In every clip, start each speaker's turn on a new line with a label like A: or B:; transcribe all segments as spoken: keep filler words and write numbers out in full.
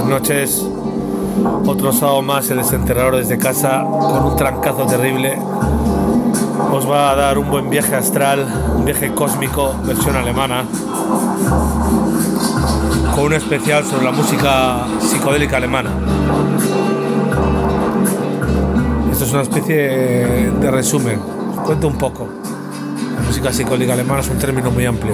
A: noches. Otro sábado más el desenterrador desde casa con un trancazo terrible. Os va a dar un buen viaje astral, un viaje cósmico, versión alemana, con un especial sobre la música psicodélica alemana. Esto es una especie de resumen. Os cuento un poco. La música psicodélica alemana es un término muy amplio.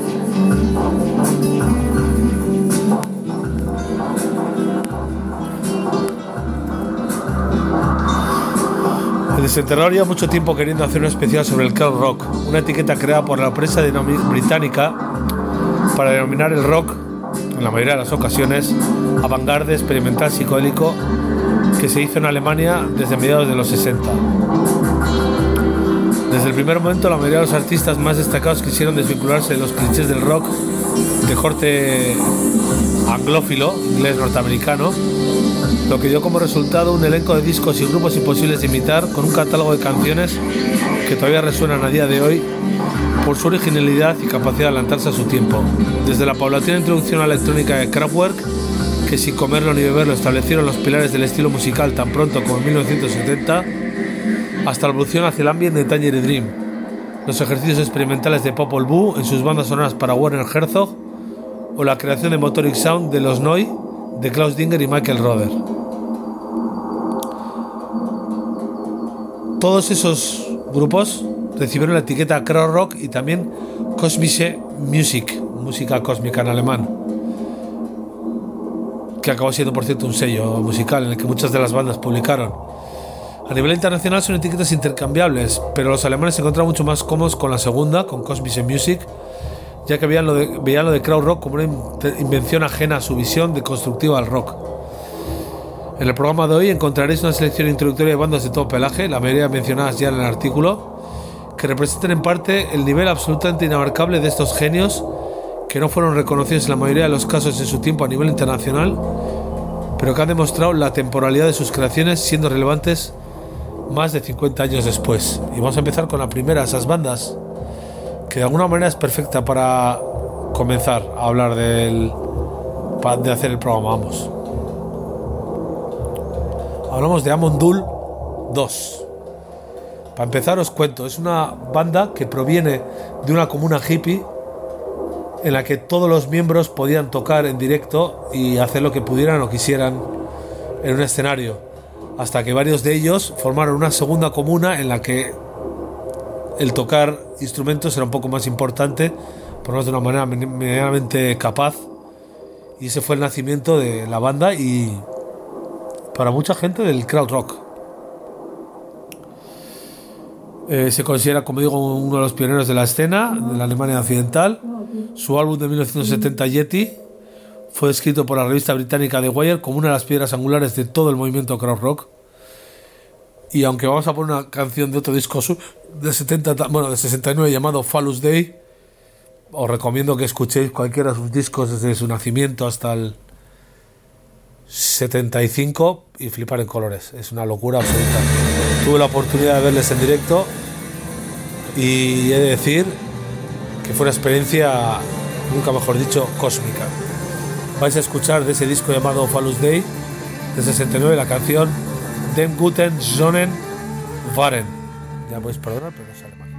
A: El desenterrador lleva mucho tiempo queriendo hacer un especial sobre el krautrock, una etiqueta creada por la prensa británica para denominar el rock, en la mayoría de las ocasiones, avant-garde experimental psicodélico que se hizo en Alemania desde mediados de los sesenta. Desde el primer momento, la mayoría de los artistas más destacados quisieron desvincularse de los clichés del rock de corte anglófilo, inglés norteamericano, lo que dio como resultado un elenco de discos y grupos imposibles de imitar, con un catálogo de canciones que todavía resuenan a día de hoy por su originalidad y capacidad de adelantarse a su tiempo. Desde la paulatina introducción a la electrónica de Kraftwerk, que sin comerlo ni beberlo establecieron los pilares del estilo musical tan pronto como en mil novecientos setenta, hasta la evolución hacia el ambient de Tangerine Dream, los ejercicios experimentales de Popol Vuh en sus bandas sonoras para Werner Herzog, o la creación de Motoric Sound de los Neu! De Klaus Dinger y Michael Roder. Todos esos grupos recibieron la etiqueta krautrock y también Kosmische Musik, música cósmica en alemán, que acabó siendo, por cierto, un sello musical en el que muchas de las bandas publicaron. A nivel internacional son etiquetas intercambiables, pero los alemanes se encontraron mucho más cómodos con la segunda, con Kosmische Musik, ya que veían lo de, veían lo de krautrock como una invención ajena a su visión de constructiva al rock. En el programa de hoy encontraréis una selección introductoria de bandas de todo pelaje, la mayoría mencionadas ya en el artículo, que representan en parte el nivel absolutamente inabarcable de estos genios que no fueron reconocidos en la mayoría de los casos en su tiempo a nivel internacional, pero que han demostrado la temporalidad de sus creaciones siendo relevantes más de cincuenta años después. Y vamos a empezar con la primera de esas bandas, que de alguna manera es perfecta para comenzar a hablar del, de hacer el programa. Vamos. Hablamos de Amon-Düül dos. Para empezar os cuento, es una banda que proviene de una comuna hippie en la que todos los miembros podían tocar en directo y hacer lo que pudieran o quisieran en un escenario, hasta que varios de ellos formaron una segunda comuna en la que el tocar instrumentos era un poco más importante, por lo menos de una manera medianamente capaz, y ese fue el nacimiento de la banda y para mucha gente del krautrock. Eh, se considera, como digo, uno de los pioneros de la escena de la Alemania occidental. Su álbum de mil novecientos setenta, Yeti, fue descrito por la revista británica The Wire como una de las piedras angulares de todo el movimiento krautrock. Y aunque vamos a poner una canción de otro disco de setenta, bueno, de sesenta y nueve llamado Phallus Day, os recomiendo que escuchéis cualquiera de sus discos desde su nacimiento hasta el setenta y cinco y flipar en colores. Es una locura absoluta. Tuve la oportunidad de verles en directo y he de decir que fue una experiencia, nunca mejor dicho, cósmica. Vais a escuchar de ese disco llamado Phallus Day de sesenta y nueve la canción Dem guten Sonnen waren. Ya podéis perdonar, pero no sale mal.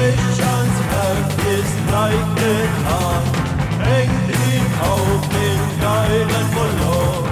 B: Deutschlands Herz ist leicht getan, hängt ihn auf den geilen Verlor.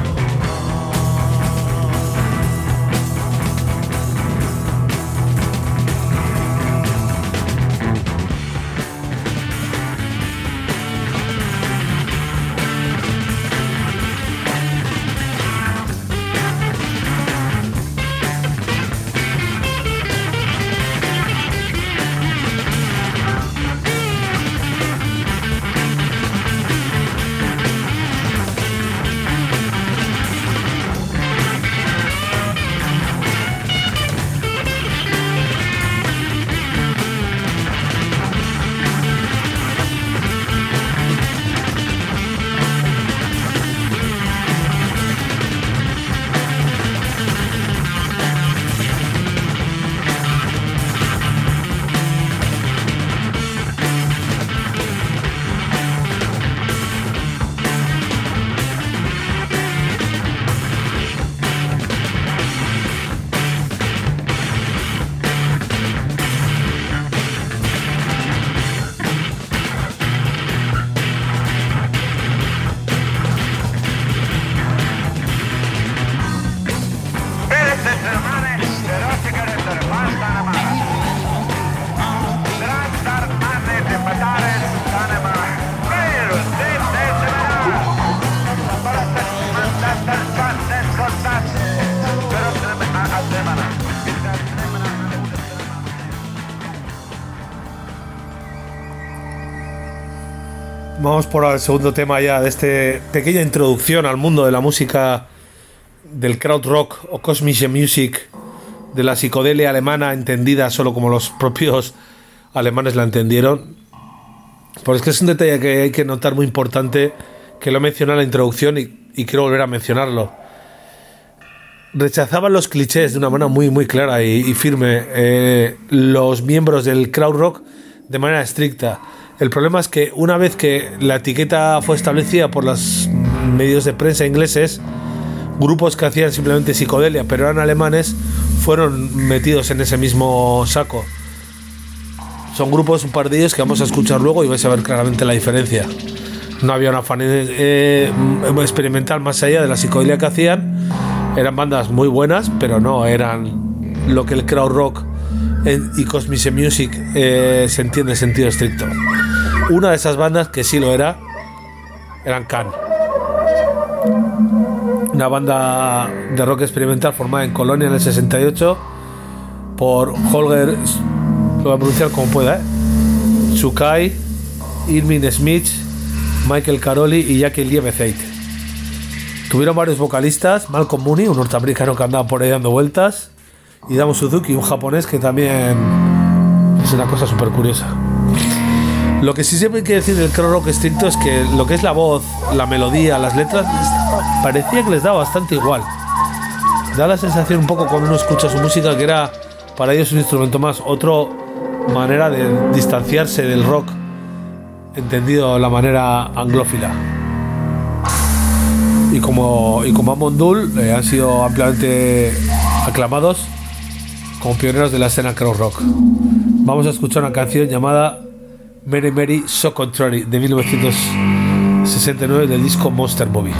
A: Vamos por el segundo tema ya de esta pequeña introducción al mundo de la música del krautrock o Kosmische Musik, de la psicodelia alemana entendida solo como los propios alemanes la entendieron. Porque es que es un detalle que hay que notar muy importante, que lo he mencionado en la introducción y, y quiero volver a mencionarlo. Rechazaban los clichés de una manera muy muy clara y, y firme eh, los miembros del krautrock de manera estricta. El problema es que una vez que la etiqueta fue establecida por los medios de prensa ingleses, grupos que hacían simplemente psicodelia pero eran alemanes fueron metidos en ese mismo saco. Son grupos, un par de ellos que vamos a escuchar luego y vais a ver claramente la diferencia. No había una fan eh, experimental más allá de la psicodelia que hacían. Eran bandas muy buenas, pero no eran lo que el krautrock y Kosmische Musik eh, se entiende en sentido estricto. Una de esas bandas que sí lo era eran Can, una banda de rock experimental formada en Colonia en el sesenta y ocho por Holger, lo voy a pronunciar como pueda, ¿eh? Sukai, Irving Smith, Michael Caroli y Jackie Liebezeit. Tuvieron varios vocalistas: Malcolm Mooney, un norteamericano que andaba por ahí dando vueltas, y Damo Suzuki, un japonés que también es una cosa súper curiosa. Lo que sí siempre hay que decir del krautrock estricto es que lo que es la voz, la melodía, las letras, parecía que les daba bastante igual. Da la sensación un poco cuando uno escucha su música que era para ellos un instrumento más, otra manera de distanciarse del rock, entendido de la manera anglófila. Y como, y como Amon Düül eh, han sido ampliamente aclamados como pioneros de la escena krautrock. Vamos a escuchar una canción llamada Mary Mary So Contrary de mil novecientos sesenta y nueve del disco Monster Movie.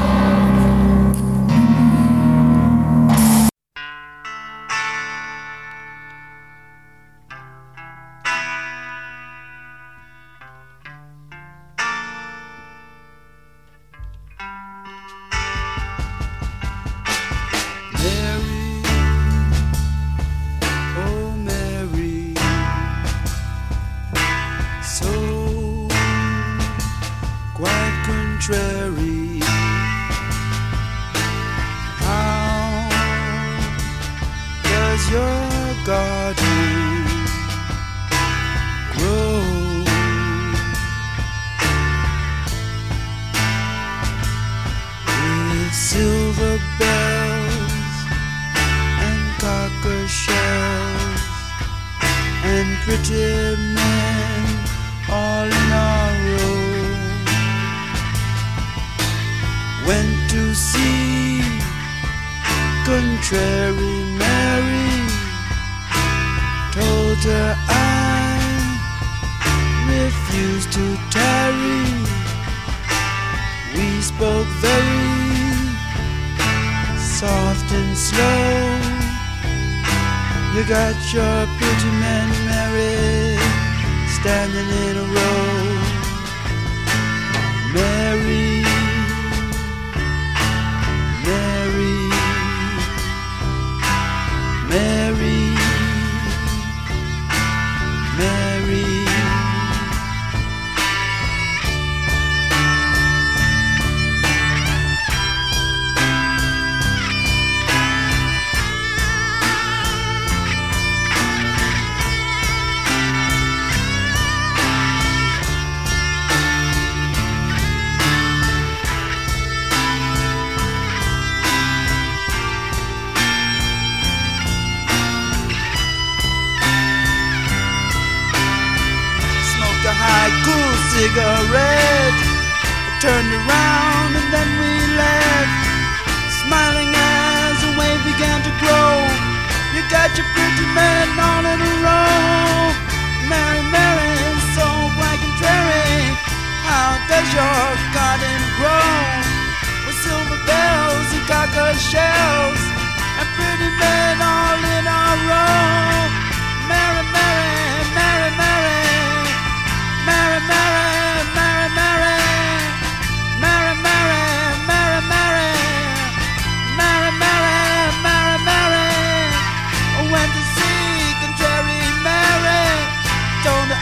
C: used to tarry. We spoke very soft and slow. You got your pretty men married, standing in a row. Mary, Mary, Mary, Mary. Cool cigarette. I turned around and then we left, smiling as the wave began to grow. You got your pretty men all in a row. Mary, Mary, so black and dreary. How does your garden grow? With silver bells and cocker shells, and pretty men all in a row. Mary, Mary, Mary, Mary. Mary, Mary, Mary, Mary, Mary, Mary, Mary, Mary, Mary, Mary, Mary, Mary. I went to see contrary Mary, told her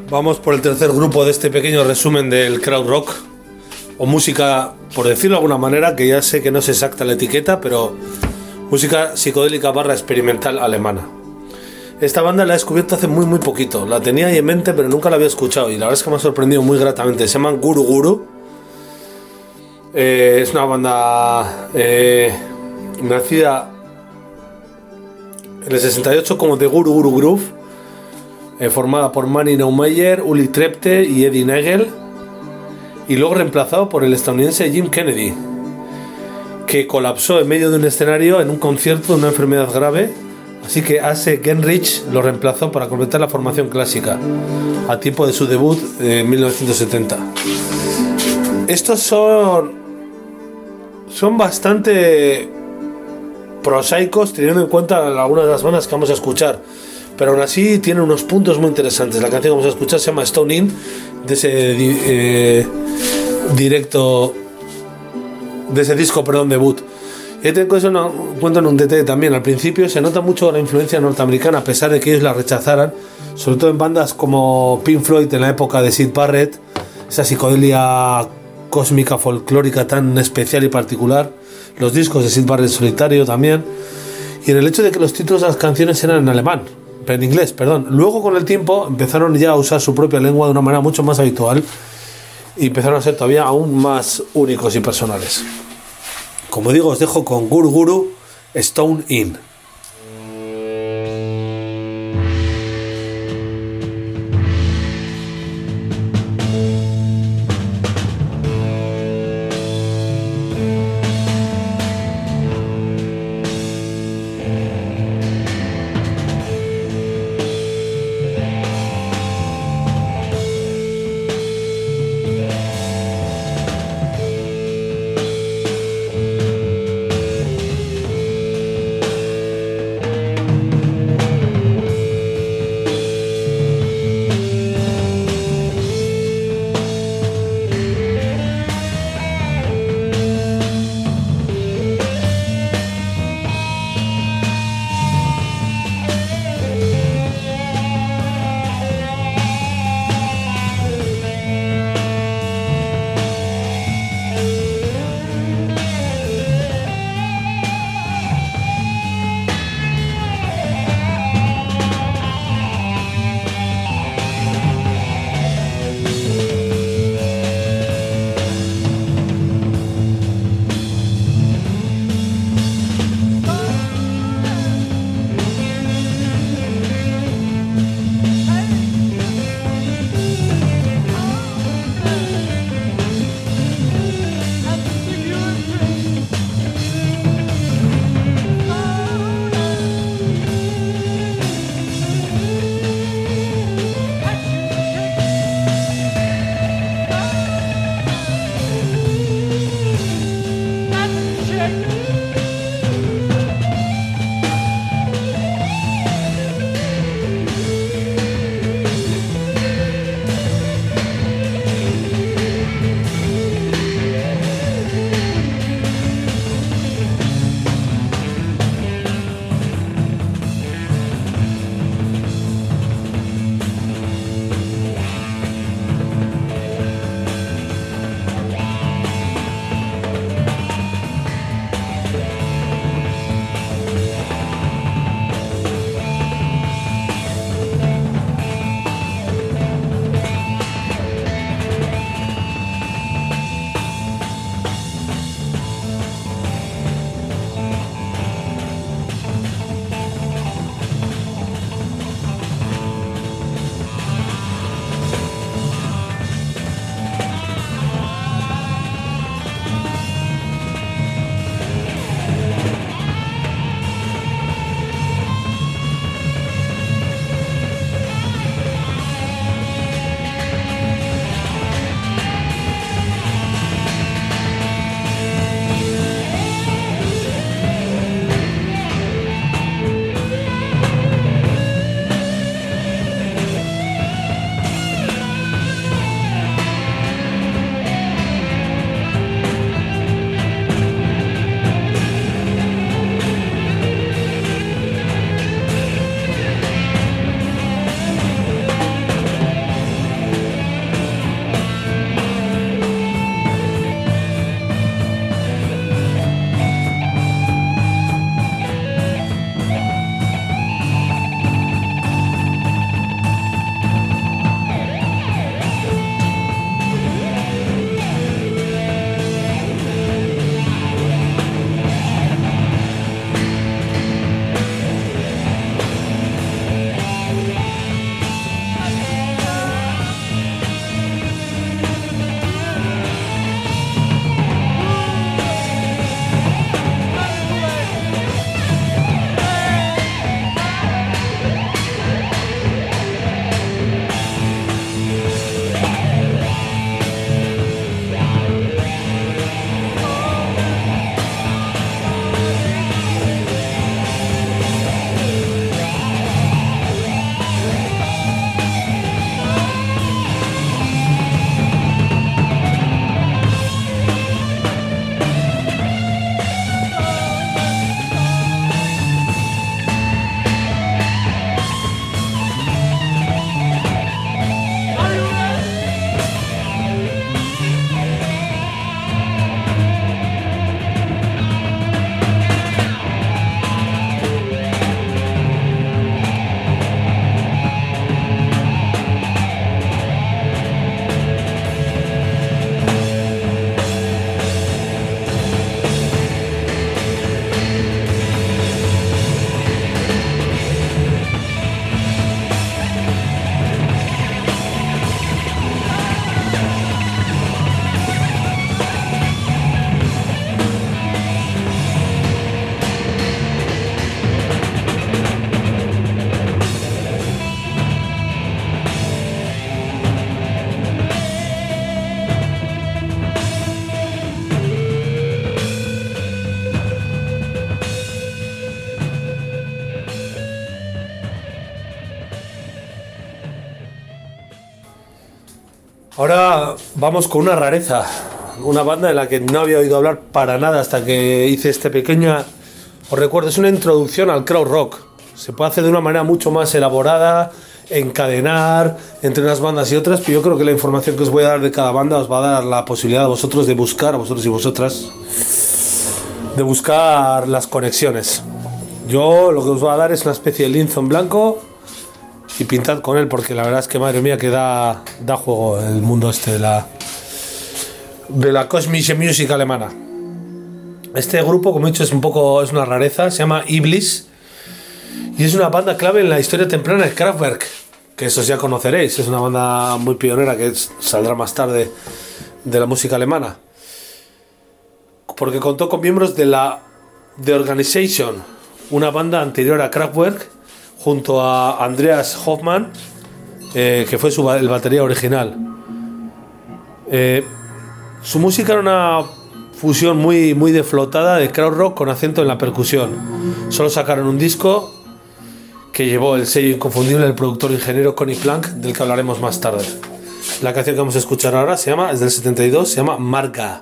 A: Vamos por el tercer grupo de este pequeño resumen del krautrock, o música, por decirlo de alguna manera, que ya sé que no es exacta la etiqueta, pero música psicodélica barra experimental alemana. Esta banda la he descubierto hace muy muy poquito, la tenía ahí en mente pero nunca la había escuchado y la verdad es que me ha sorprendido muy gratamente. Se llaman Guru Guru. Eh, es una banda eh, nacida en el sesenta y ocho como The Guru Guru Groove, eh, formada por Manny Neumeyer, Uli Trepte y Eddie Nagel, y luego reemplazado por el estadounidense Jim Kennedy, que colapsó en medio de un escenario en un concierto de una enfermedad grave, así que Ase Genrich lo reemplazó para completar la formación clásica a tiempo de su debut en mil novecientos setenta. Estos son son bastante prosaicos teniendo en cuenta algunas de las bandas que vamos a escuchar, pero aún así tienen unos puntos muy interesantes. La canción que vamos a escuchar se llama Stone In, de ese eh, directo de ese disco, perdón, debut. Y tengo eso no, cuento en un detalle también. Al principio se nota mucho la influencia norteamericana, a pesar de que ellos la rechazaran, sobre todo en bandas como Pink Floyd en la época de Syd Barrett, esa psicodelia cósmica folclórica tan especial y particular, los discos de Syd Barrett solitario también, y en el hecho de que los títulos de las canciones eran en alemán, en inglés, perdón. Luego con el tiempo empezaron ya a usar su propia lengua de una manera mucho más habitual y empezaron a ser todavía aún más únicos y personales. Como digo, os dejo con Guru Guru, Stone In. Ahora vamos con una rareza, una banda de la que no había oído hablar para nada hasta que hice este pequeño... Os recuerdo, es una introducción al crowd rock. Se puede hacer de una manera mucho más elaborada, encadenar entre unas bandas y otras, pero yo creo que la información que os voy a dar de cada banda os va a dar la posibilidad a vosotros de buscar, a vosotros y vosotras, de buscar las conexiones. Yo lo que os voy a dar es una especie de lienzo en blanco y pintad con él, porque la verdad es que, madre mía, que da, da juego el mundo este de la de la Kosmische Musik alemana. Este grupo, como he dicho, es un poco, es una rareza, se llama Iblis y es una banda clave en la historia temprana de Kraftwerk, que eso ya conoceréis, es una banda muy pionera que es, saldrá más tarde de la música alemana, porque contó con miembros de la The Organization, una banda anterior a Kraftwerk, junto a Andreas Hoffmann, eh, que fue su, el batería original. Eh, su música era una fusión muy, muy deflotada de crowd rock con acento en la percusión. Solo sacaron un disco que llevó el sello inconfundible del productor ingeniero Conny Plank, del que hablaremos más tarde. La canción que vamos a escuchar ahora se llama, es del setenta y dos, se llama Marga.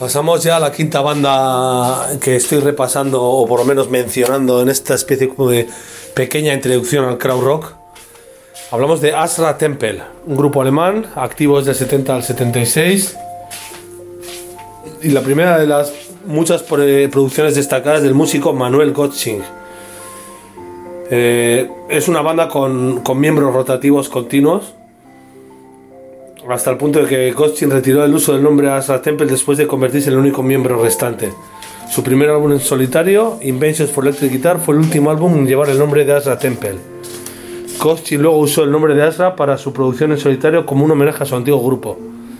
A: Pasamos ya a la quinta banda que estoy repasando, o por lo menos mencionando en esta especie como de pequeña introducción al krautrock. Hablamos de Azra Tempel, un grupo alemán activo desde el setenta al setenta y seis. Y la primera de las muchas producciones destacadas del músico Manuel Gottsing. Eh, es una banda con, con miembros rotativos continuos, hasta el punto de que Gottsing retiró el uso del nombre Azra Tempel después de convertirse en el único miembro restante. Su primer álbum en solitario, Inventions for Electric Guitar, fue el último álbum en llevar el nombre de Azra Tempel. Gottsing luego usó el nombre de Azra para su producción en solitario como un homenaje a su antiguo grupo.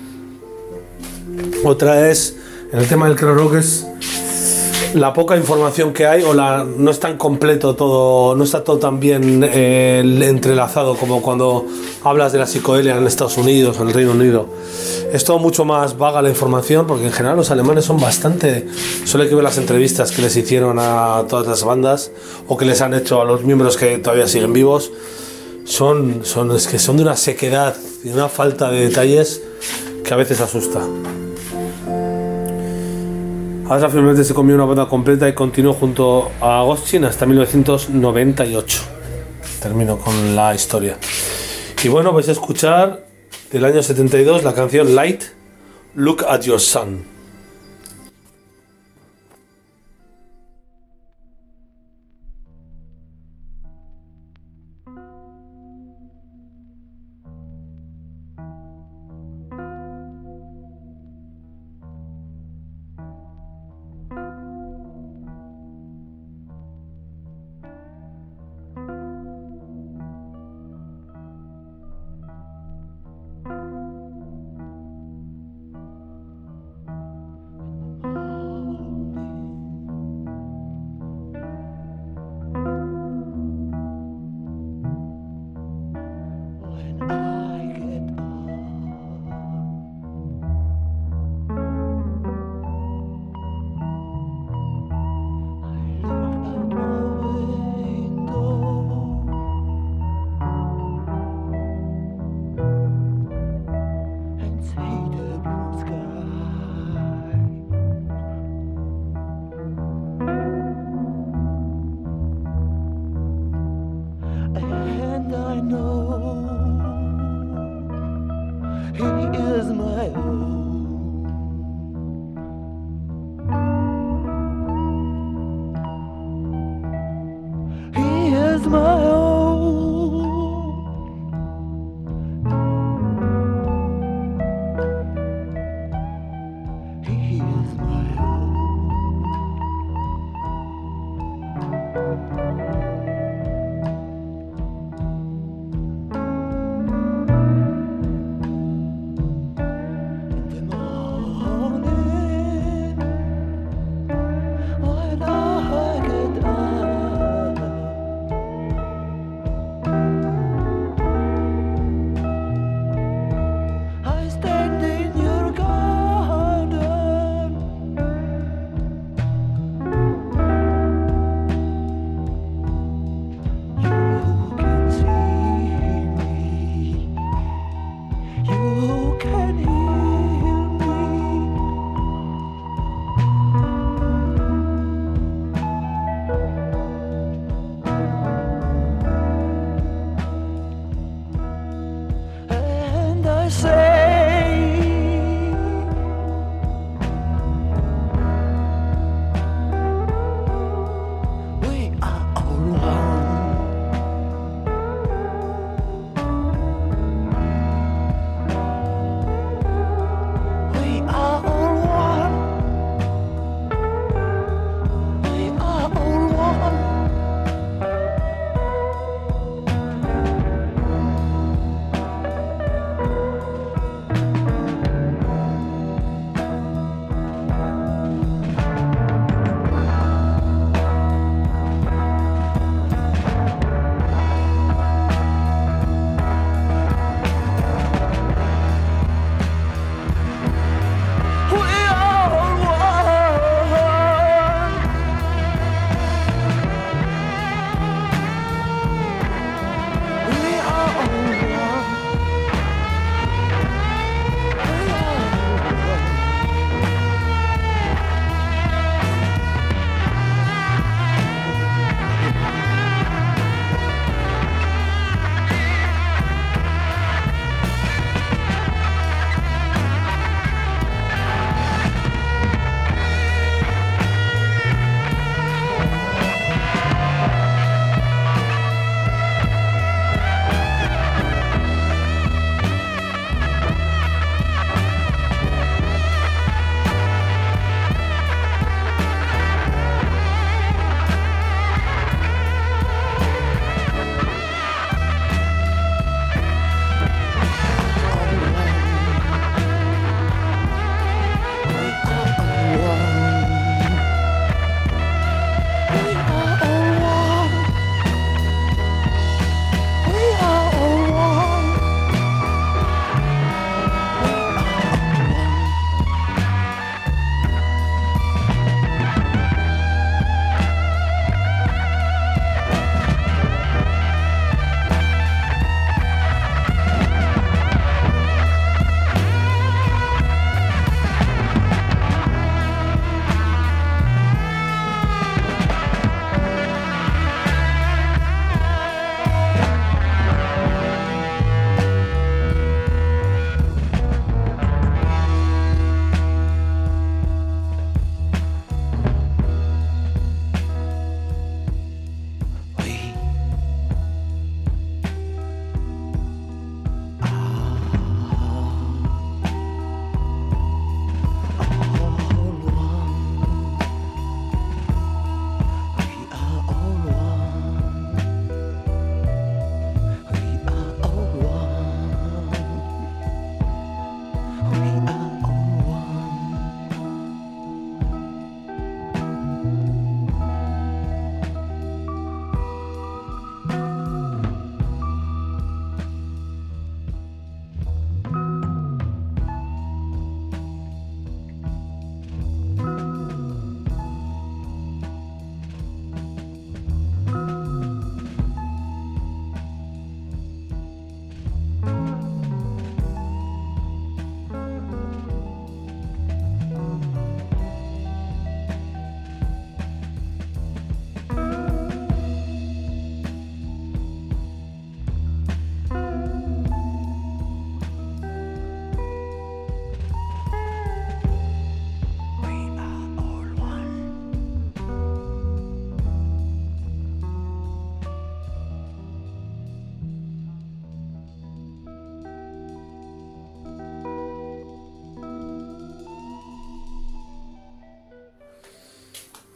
A: Otra es, en el tema del krautrock, es la poca información que hay, o la no es tan completo todo, no está todo tan bien eh, entrelazado como cuando hablas de la psicodelia en Estados Unidos o en el Reino Unido. Es todo mucho más vaga la información, porque en general los alemanes son bastante... Solo hay que ver las entrevistas que les hicieron a todas las bandas o que les han hecho a los miembros que todavía siguen vivos. Son, son, es que son de una sequedad y una falta de detalles que a veces asusta. Azra finalmente se comió una banda completa y continuó junto a Gottsing hasta mil novecientos noventa y ocho. Termino con la historia. Y bueno, vais a escuchar del año setenta y dos la canción Light, Look at Your Sun.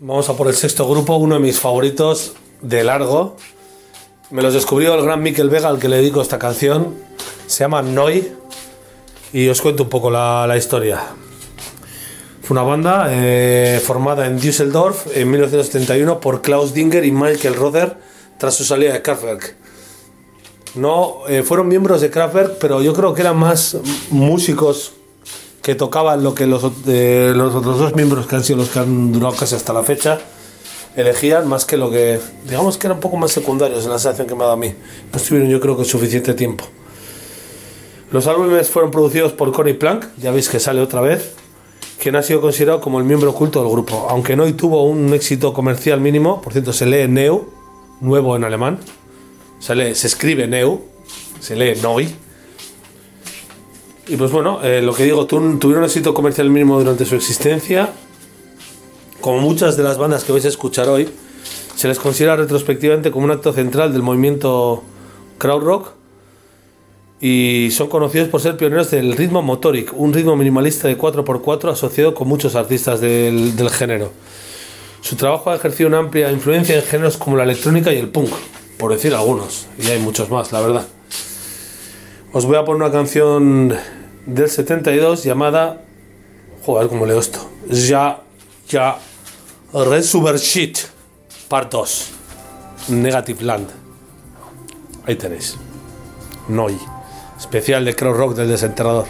A: Vamos a por el sexto grupo, uno de mis favoritos de largo. Me los descubrió el gran Mikel Vega, al que le dedico esta canción. Se llama Noi. Y os cuento un poco la, la historia. Fue una banda eh, formada en Düsseldorf en mil novecientos setenta y uno por Klaus Dinger y Michael Rother tras su salida de Kraftwerk. No, eh, fueron miembros de Kraftwerk, pero yo creo que eran más músicos que tocaban lo que los, eh, los otros dos miembros, que han sido los que han durado casi hasta la fecha, elegían, más que lo que, digamos que eran un poco más secundarios en la sensación que me ha dado a mí. No estuvieron, yo creo que suficiente tiempo. Los álbumes fueron producidos por Conny Plank, ya veis que sale otra vez, quien ha sido considerado como el miembro oculto del grupo, aunque no tuvo un éxito comercial mínimo. Por cierto, se lee Neu, nuevo en alemán, se, lee, se escribe Neu, se lee Neu. Y pues bueno, eh, lo que digo, tu, tuvieron éxito comercial mínimo durante su existencia. Como muchas de las bandas que vais a escuchar hoy, se les considera retrospectivamente como un acto central del movimiento krautrock, y son conocidos por ser pioneros del ritmo motoric, un ritmo minimalista de cuatro por cuatro asociado con muchos artistas del, del género. Su trabajo ha ejercido una amplia influencia en géneros como la electrónica y el punk, por decir algunos, y hay muchos más, la verdad. Os voy a poner una canción del setenta y dos llamada, joder, ¿cómo leo esto? Ya, ya, Resuberschied, Part dos, Negative Land. Ahí tenéis. Noi, especial de Krautrock del Desenterrador.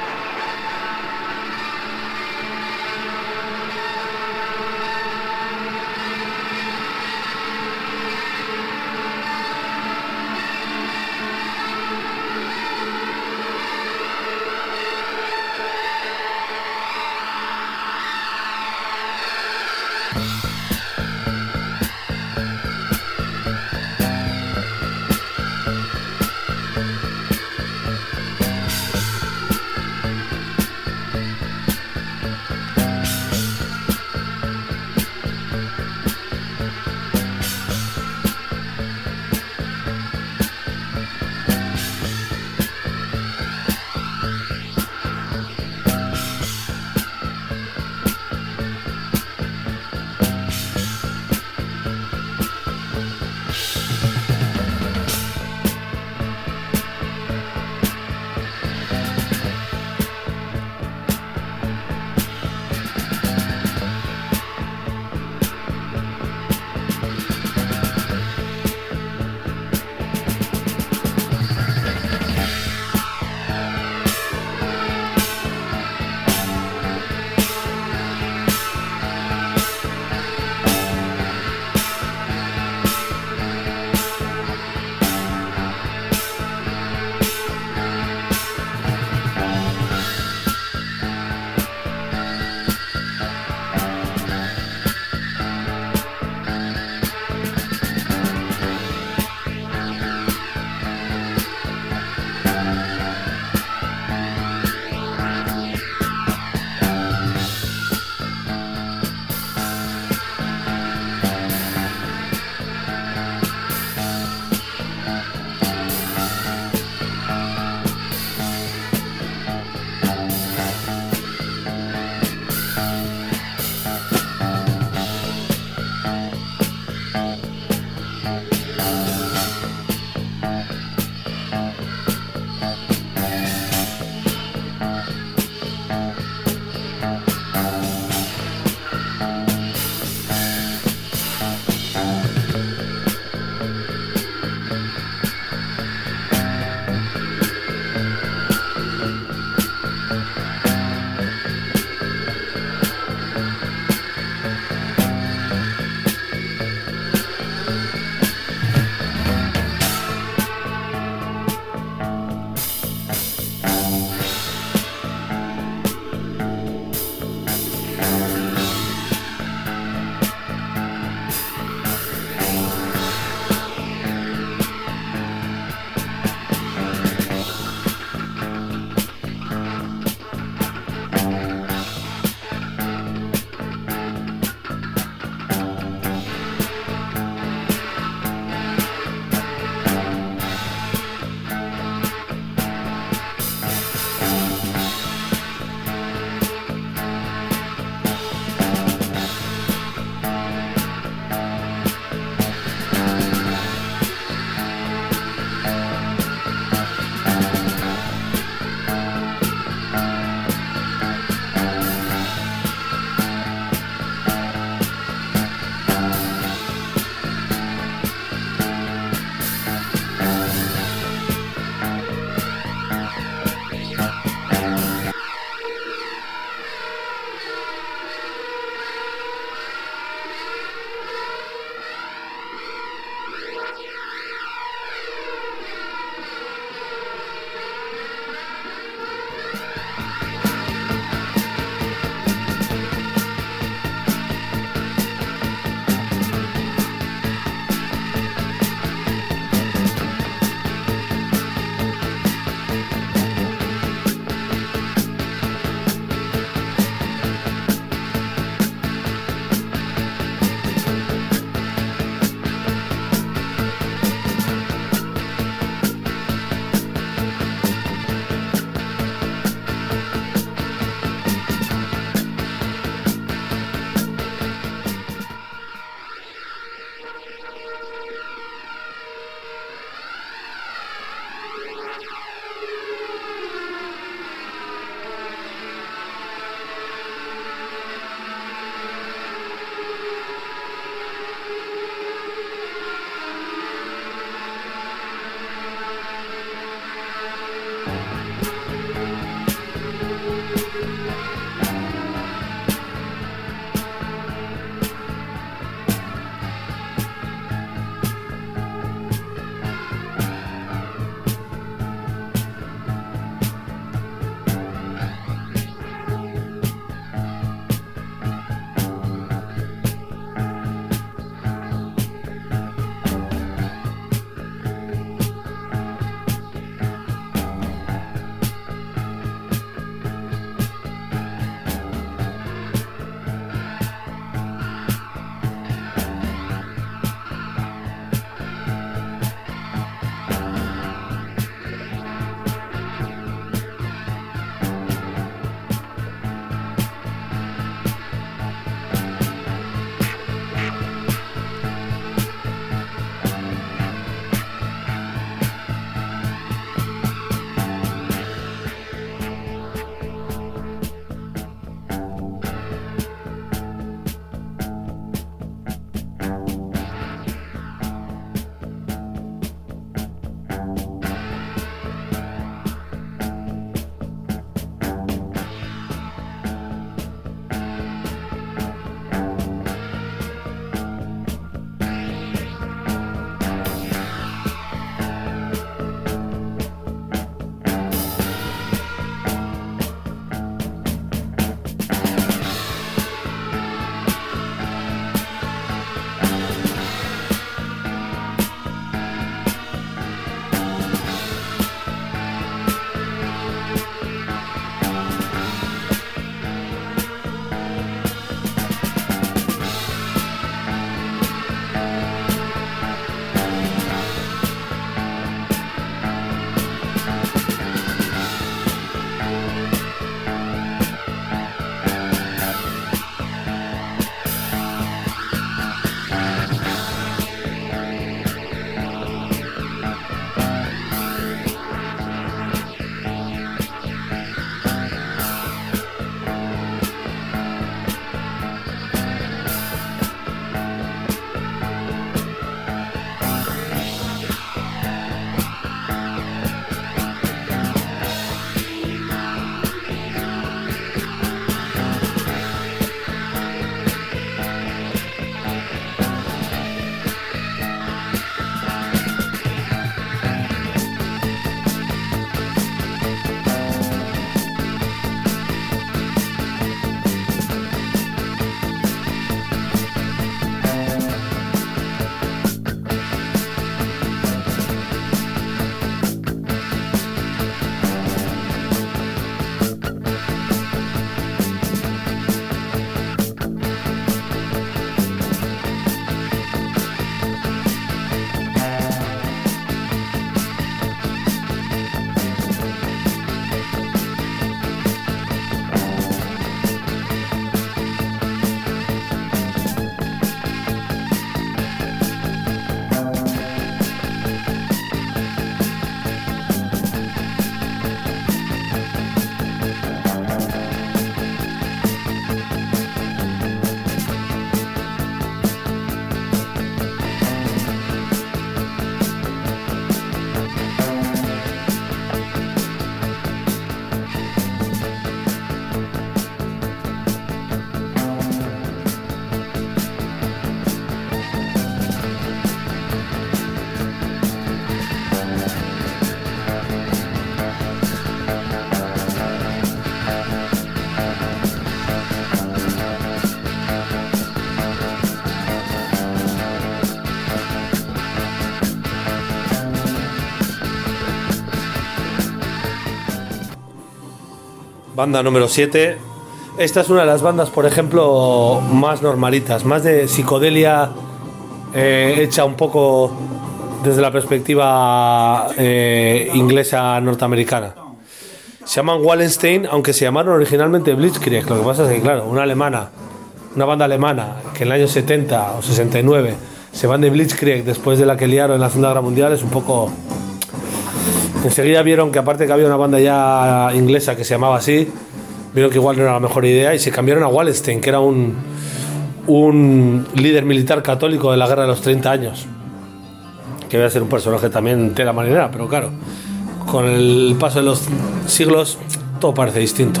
A: banda número siete. Esta es una de las bandas, por ejemplo, más normalitas, más de psicodelia, eh, hecha un poco desde la perspectiva eh, inglesa norteamericana. Se llaman Wallenstein, aunque se llamaron originalmente Blitzkrieg. Lo que pasa es que, claro, una alemana, una banda alemana que en el año setenta o sesenta y nueve se van de Blitzkrieg después de la que liaron en la Segunda Guerra Mundial es un poco... Enseguida vieron que, aparte que había una banda ya inglesa que se llamaba así, vieron que igual no era la mejor idea y se cambiaron a Wallenstein, que era un, un líder militar católico de la Guerra de los treinta años, que iba a ser un personaje también tela marinera, pero claro, con el paso de los siglos todo parece distinto.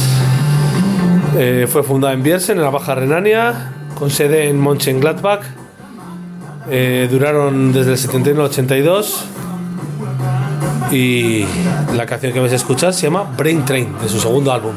A: Eh, fue fundada en Biersen, en la Baja Renania, con sede en Mönchengladbach. Eh, duraron desde el setenta y uno al ochenta y dos y la canción que vais a escuchar se llama Brain Train, de su segundo álbum.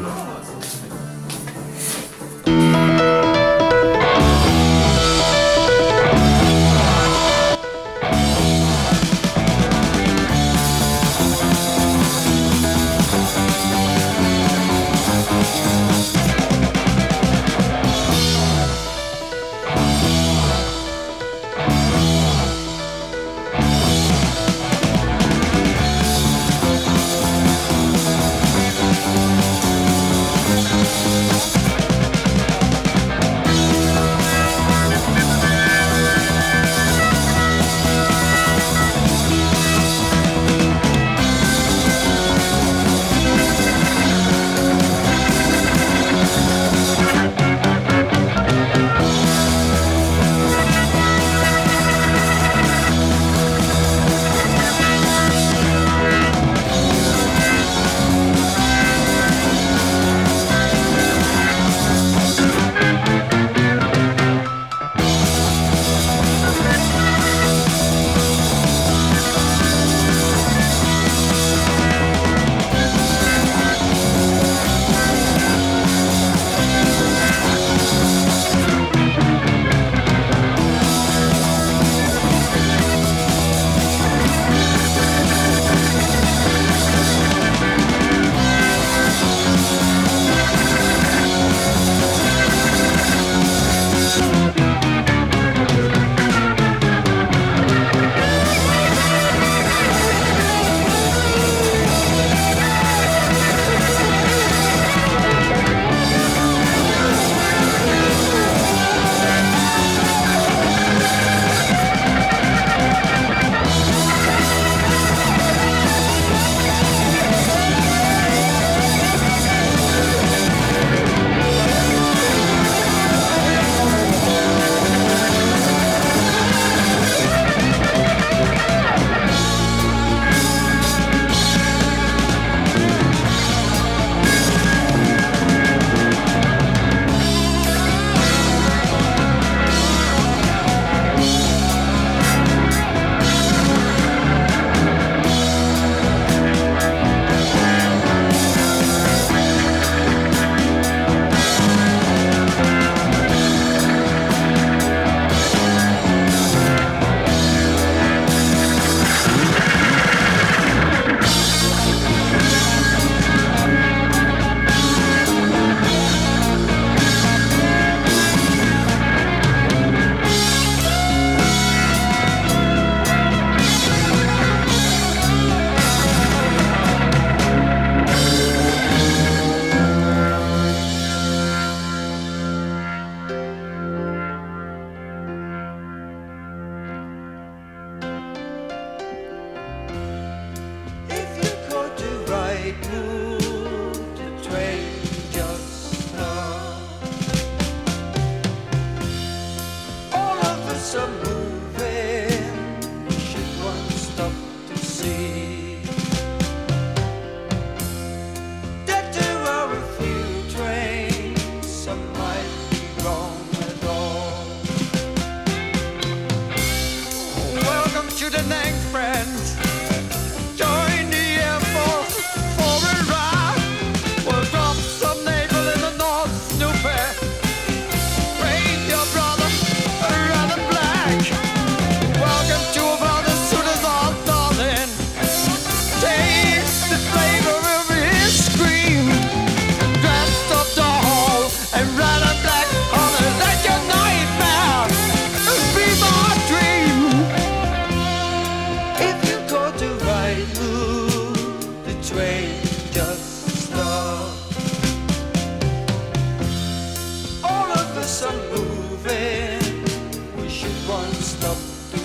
C: Black.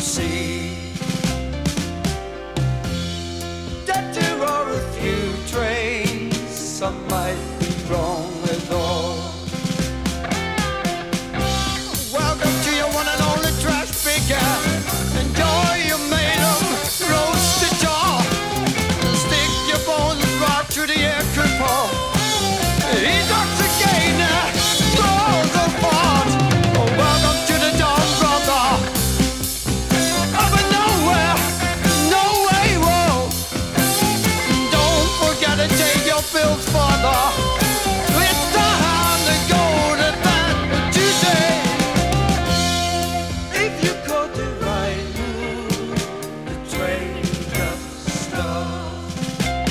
C: see. That there are a few trains, some might be wrong at all. Welcome to your one and only trash picker. Enjoy your maiden roasted jaw. Stick your bones right through the air cripple. Intoxicate, throws apart. Welcome to the Dawn Brother. Up and nowhere, no way road. Don't forget to take your pills, father. It's time to go to bed today. If you caught the right mood, the train just stopped.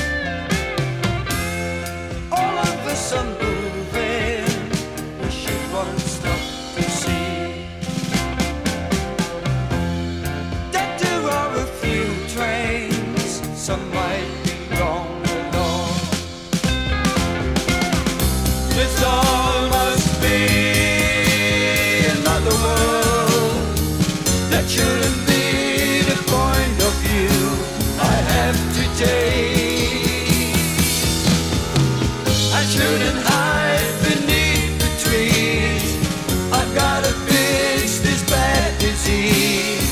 C: All of us are moving, we should run stop to see that there are a few trains, some might be wrong along. This all must be another world. That shouldn't be the point of view I have to take. I shouldn't hide beneath the trees. I've gotta fix this bad disease.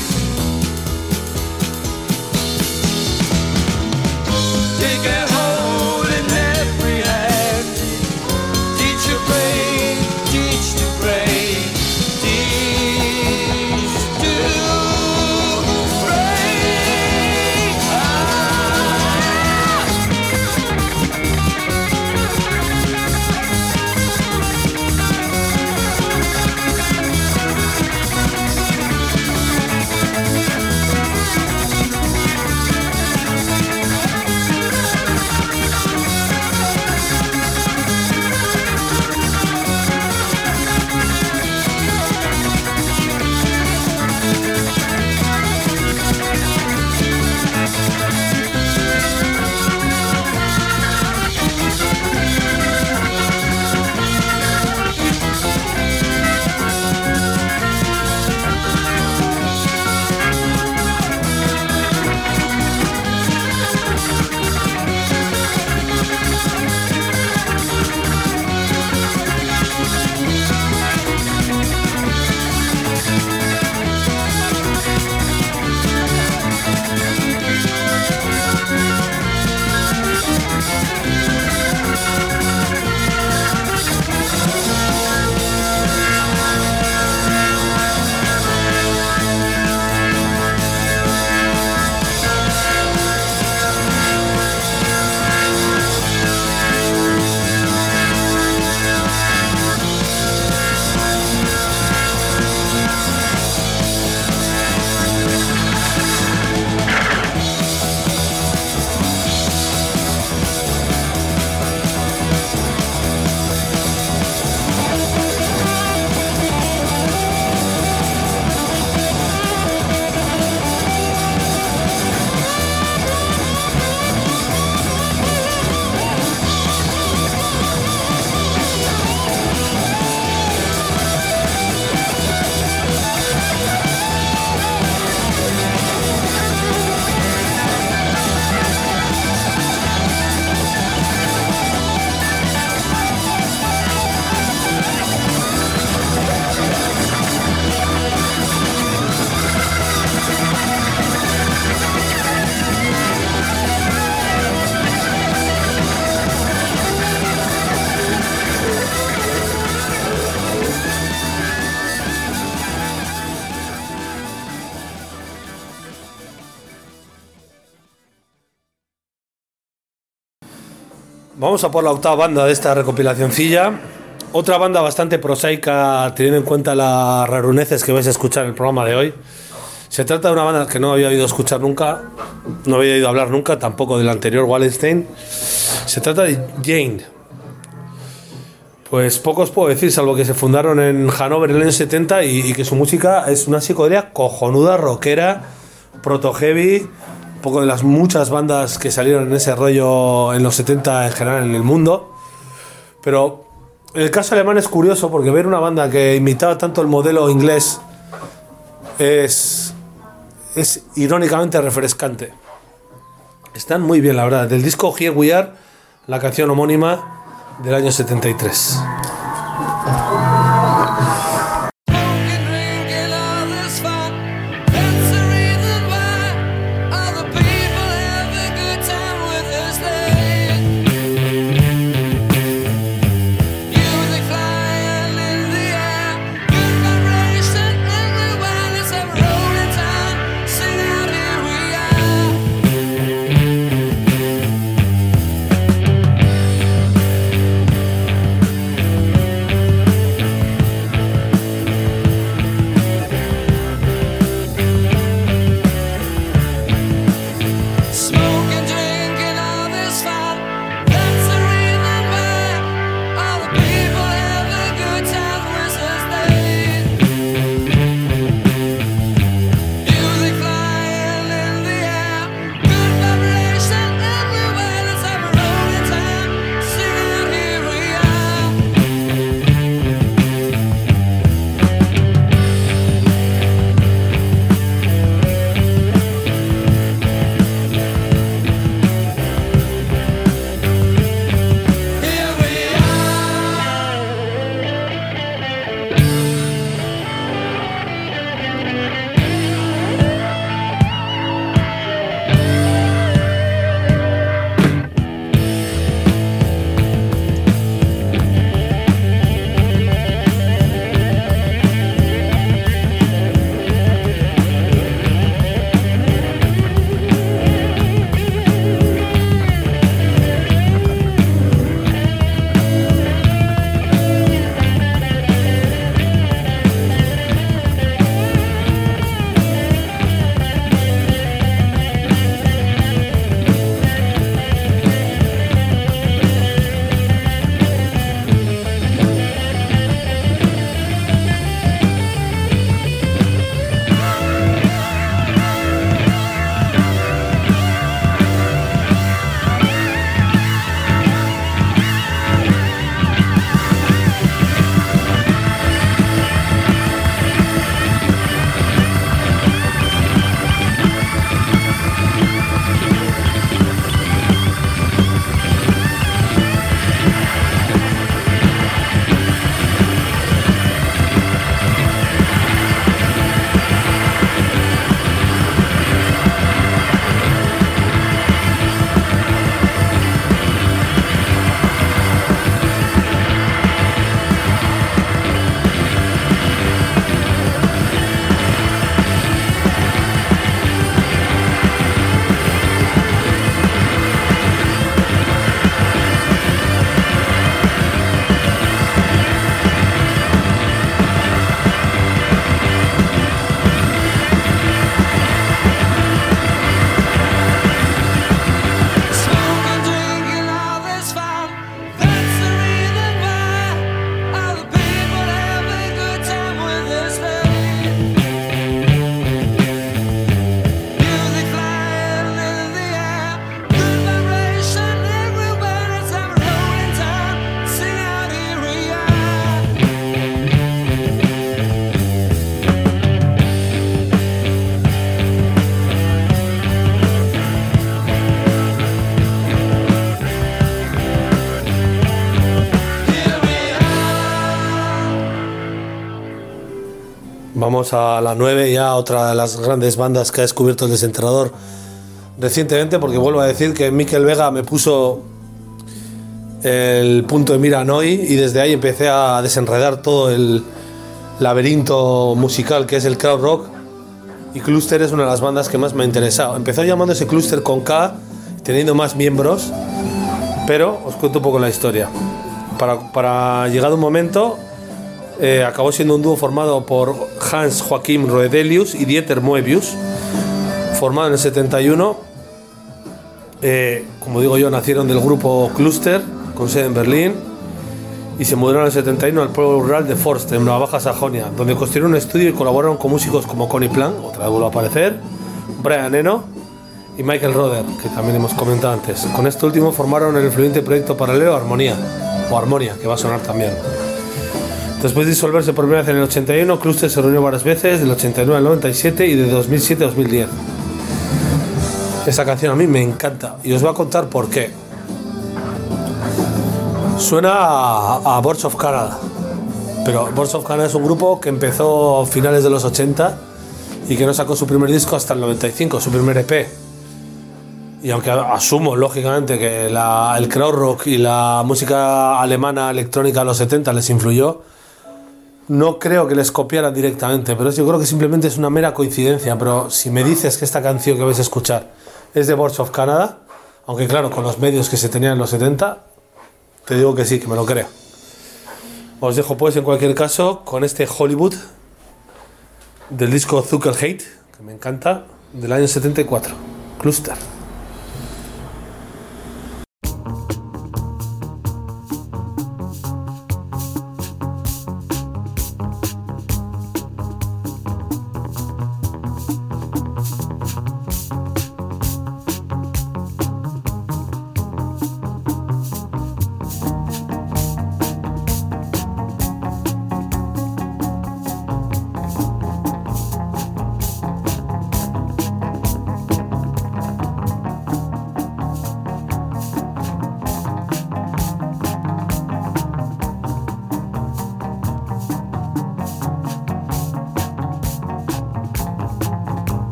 C: Take a hold in every hand. Teach your brain, teach to pray. Teach to pray.
A: Vamos a por la octava banda de esta recopilacioncilla. Otra banda bastante prosaica, teniendo en cuenta las raruneces que vais a escuchar en el programa de hoy. Se trata de una banda que no había oído escuchar nunca, no había oído hablar nunca, tampoco del anterior Wallenstein. Se trata de Jane. Pues poco os puedo decir, salvo que se fundaron en Hannover en el año setenta y, y que su música es una psicodelia cojonuda, rockera, proto-heavy, un poco de las muchas bandas que salieron en ese rollo en los setenta en general en el mundo. Pero el caso alemán es curioso porque ver una banda que imitaba tanto el modelo inglés es, es irónicamente refrescante. Están muy bien, la verdad. Del disco Here We Are, la canción homónima del año setenta y tres. Vamos a la nueve, ya otra de las grandes bandas que ha descubierto el Desenterrador recientemente, porque vuelvo a decir que Mikel Vega me puso el punto de mira Noi y desde ahí empecé a desenredar todo el laberinto musical que es el crowd rock, y Cluster es una de las bandas que más me ha interesado. Empezó llamándose Cluster con K, teniendo más miembros, pero os cuento un poco la historia. Para, para llegado un momento eh, acabó siendo un dúo formado por Hans Joachim Roedelius y Dieter Moebius, formado en el setenta y uno. Eh, como digo yo, nacieron del grupo Cluster con sede en Berlín y se mudaron en el setenta y uno al pueblo rural de Forst, en la Baja Sajonia, donde construyeron un estudio y colaboraron con músicos como Conny Plan, otra vez vuelve a aparecer, Brian Eno y Michael Roder, que también hemos comentado antes. Con este último formaron el influyente proyecto paralelo Armonía, o Armonia, que va a sonar también. Después de disolverse por primera vez en el ochenta y uno, Cluster se reunió varias veces, del ochenta y nueve al noventa y siete y de dos mil siete a dos mil diez. Esa canción a mí me encanta y os voy a contar por qué. Suena a, a Boards of Canada, pero Boards of Canada es un grupo que empezó a finales de los ochenta y que no sacó su primer disco hasta el noventa y cinco, su primer E P. Y aunque asumo, lógicamente, que la, el krautrock y la música alemana electrónica de los setenta les influyó, no creo que les copiaran directamente, pero yo creo que simplemente es una mera coincidencia. Pero si me dices que esta canción que vais a escuchar es de Boards of Canada, aunque claro, con los medios que se tenían en los setenta, te digo que sí, que me lo creo. Os dejo pues en cualquier caso con este Hollywood del disco Zucker Hate, que me encanta, del año setenta y cuatro, Cluster.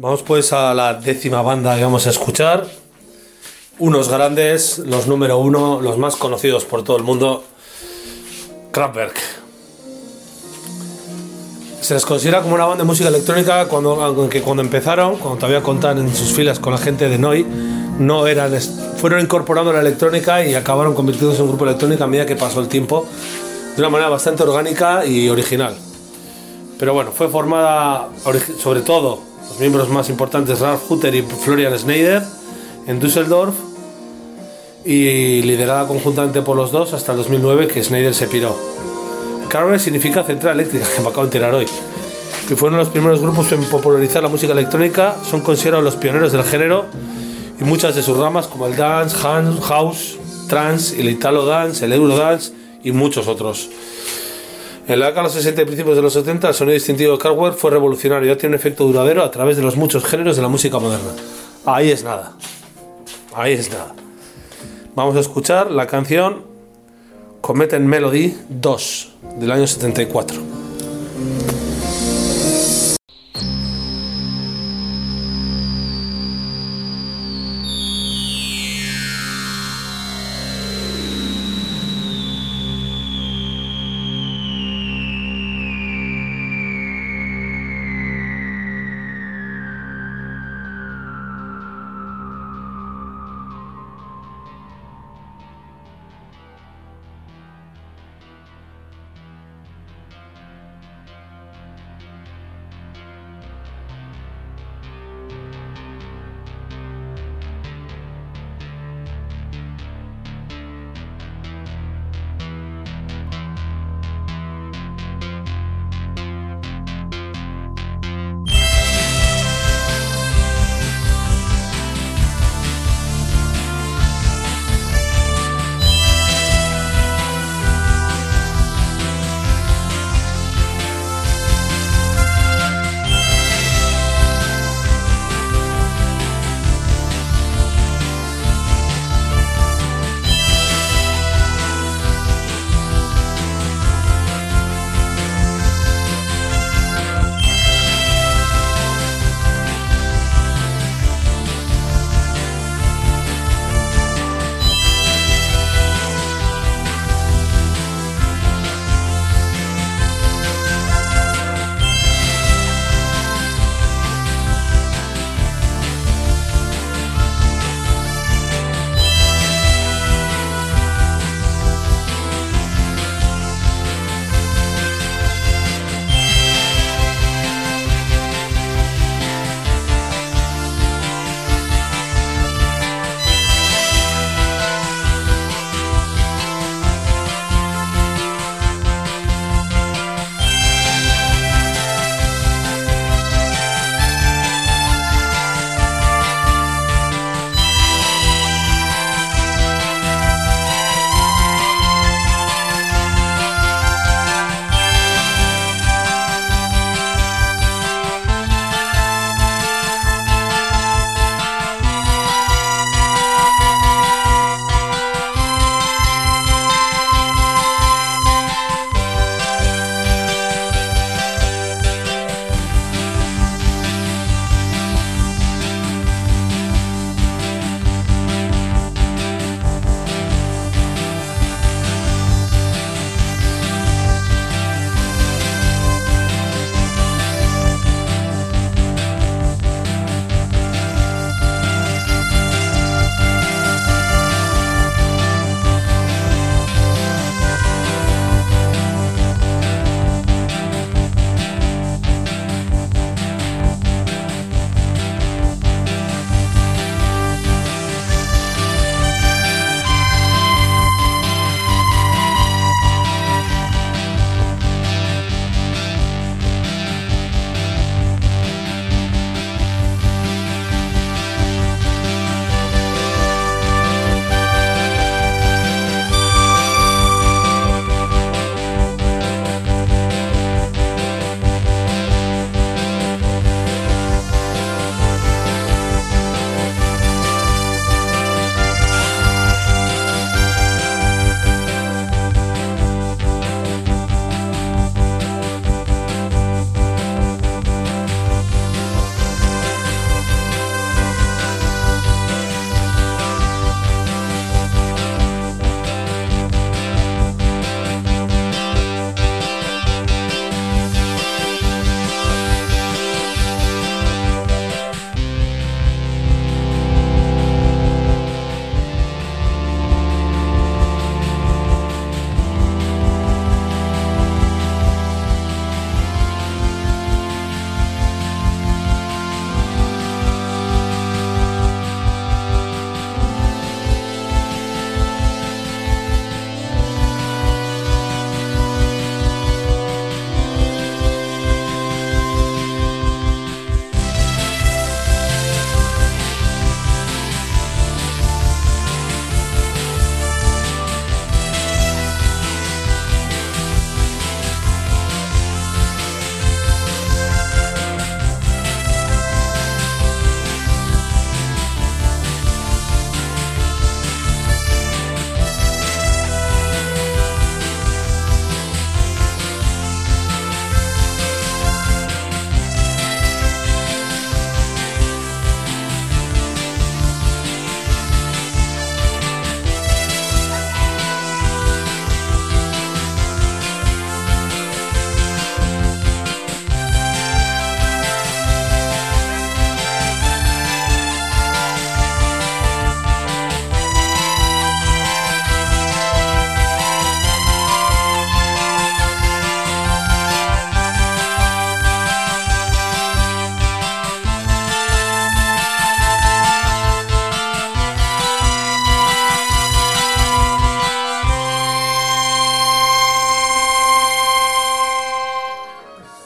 A: Vamos pues a la décima banda que vamos a escuchar. Unos grandes, los número uno, los más conocidos por todo el mundo, Kraftwerk. Se les considera como una banda de música electrónica cuando, aunque cuando empezaron, cuando todavía contaban en sus filas con la gente de Neu!, no eran, fueron incorporando la electrónica y acabaron convirtiéndose en un grupo electrónico a medida que pasó el tiempo, de una manera bastante orgánica y original. Pero bueno, fue formada sobre todo los miembros más importantes, Ralf Hutter y Florian Schneider, en Düsseldorf, y liderada conjuntamente por los dos hasta el dos mil nueve, que Schneider se piró. Kraftwerk significa central eléctrica, que me acabo de enterar hoy, y fueron los primeros grupos en popularizar la música electrónica. Son considerados los pioneros del género y muchas de sus ramas, como el dance, house, trance, el italo dance, el eurodance y muchos otros. En la década de los sesenta y principios de los setenta, el sonido distintivo de Kraftwerk fue revolucionario y tiene un efecto duradero a través de los muchos géneros de la música moderna. Ahí es nada. Ahí es nada. Vamos a escuchar la canción Comet and Melody dos del año setenta y cuatro.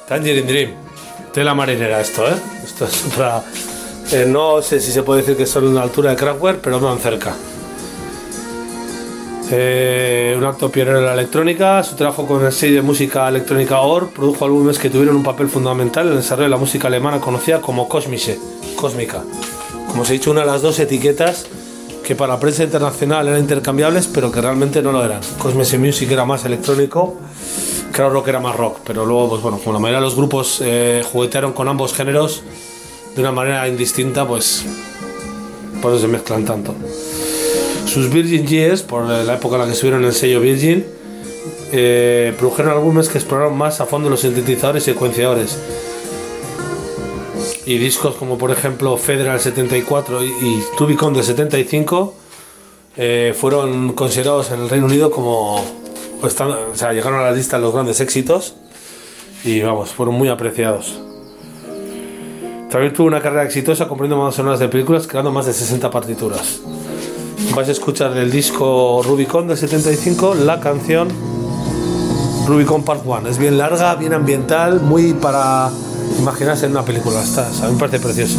A: Tangerine Dream. Tela marinera esto, ¿eh? Esto es otra... Eh, no sé si se puede decir que son a la altura de Kraftwerk, pero no tan cerca. Eh, un acto pionero en la electrónica. Su trabajo con el sello de música electrónica O R produjo álbumes que tuvieron un papel fundamental en el desarrollo de la música alemana conocida como Kosmische, cósmica. Como os he dicho, una de las dos etiquetas que para la prensa internacional eran intercambiables, pero que realmente no lo eran. Kosmische Music era más electrónico, Kraut Rock era más rock, pero luego, pues bueno, como la mayoría de los grupos eh, juguetearon con ambos géneros de una manera indistinta, pues por eso se mezclan tanto. Sus Virgin Years, por la época en la que estuvieron en el sello Virgin, eh, produjeron álbumes que exploraron más a fondo los sintetizadores y secuenciadores. Y discos como por ejemplo Fedra del setenta y cuatro y, y Rubicon del setenta y cinco eh, fueron considerados en el Reino Unido como... Pues, están, o sea, llegaron a la lista de los grandes éxitos y vamos, fueron muy apreciados. También tuvo una carrera exitosa componiendo bandas sonoras de películas, creando más de sesenta partituras. Vais a escuchar del disco Rubicon del setenta y cinco la canción Rubicon Part uno. Es bien larga, bien ambiental, muy para imaginarse en una película. Está, a mí me parece precioso.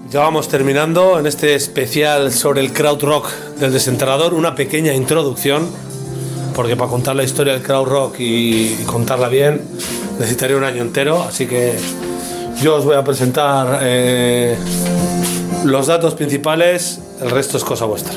A: Ya vamos terminando en este especial sobre el krautrock del Desenterrador, una pequeña introducción, porque para contar la historia del krautrock y contarla bien necesitaría un año entero, así que yo os voy a presentar eh, los datos principales, el resto es cosa vuestra.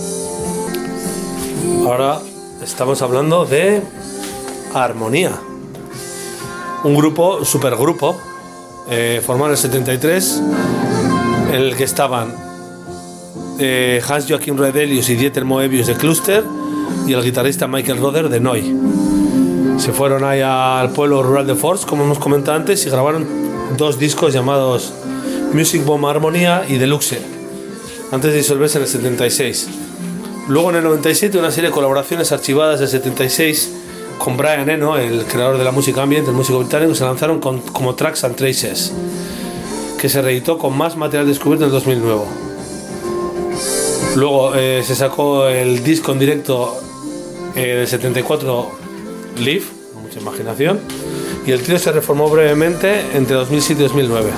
A: Ahora estamos hablando de Armonía, un grupo, supergrupo, eh, formado en el setenta y tres, en el que estaban eh, Hans-Joachim Redelius y Dieter Moebius de Cluster y el guitarrista Michael Roder de Neu! Se fueron ahí al pueblo rural de Forst, como hemos comentado antes, y grabaron dos discos llamados Music Bomb Armonía y Deluxe, antes de disolverse en el setenta y seis. Luego en el noventa y siete una serie de colaboraciones archivadas del setenta y seis con Brian Eno, el creador de la música ambient, el músico británico, se lanzaron con, como Tracks and Traces, que se reeditó con más material descubierto en el dos mil nueve. Luego eh, se sacó el disco en directo eh, del setenta y cuatro, Live, con mucha imaginación, y el trío se reformó brevemente entre dos mil siete y dos mil nueve.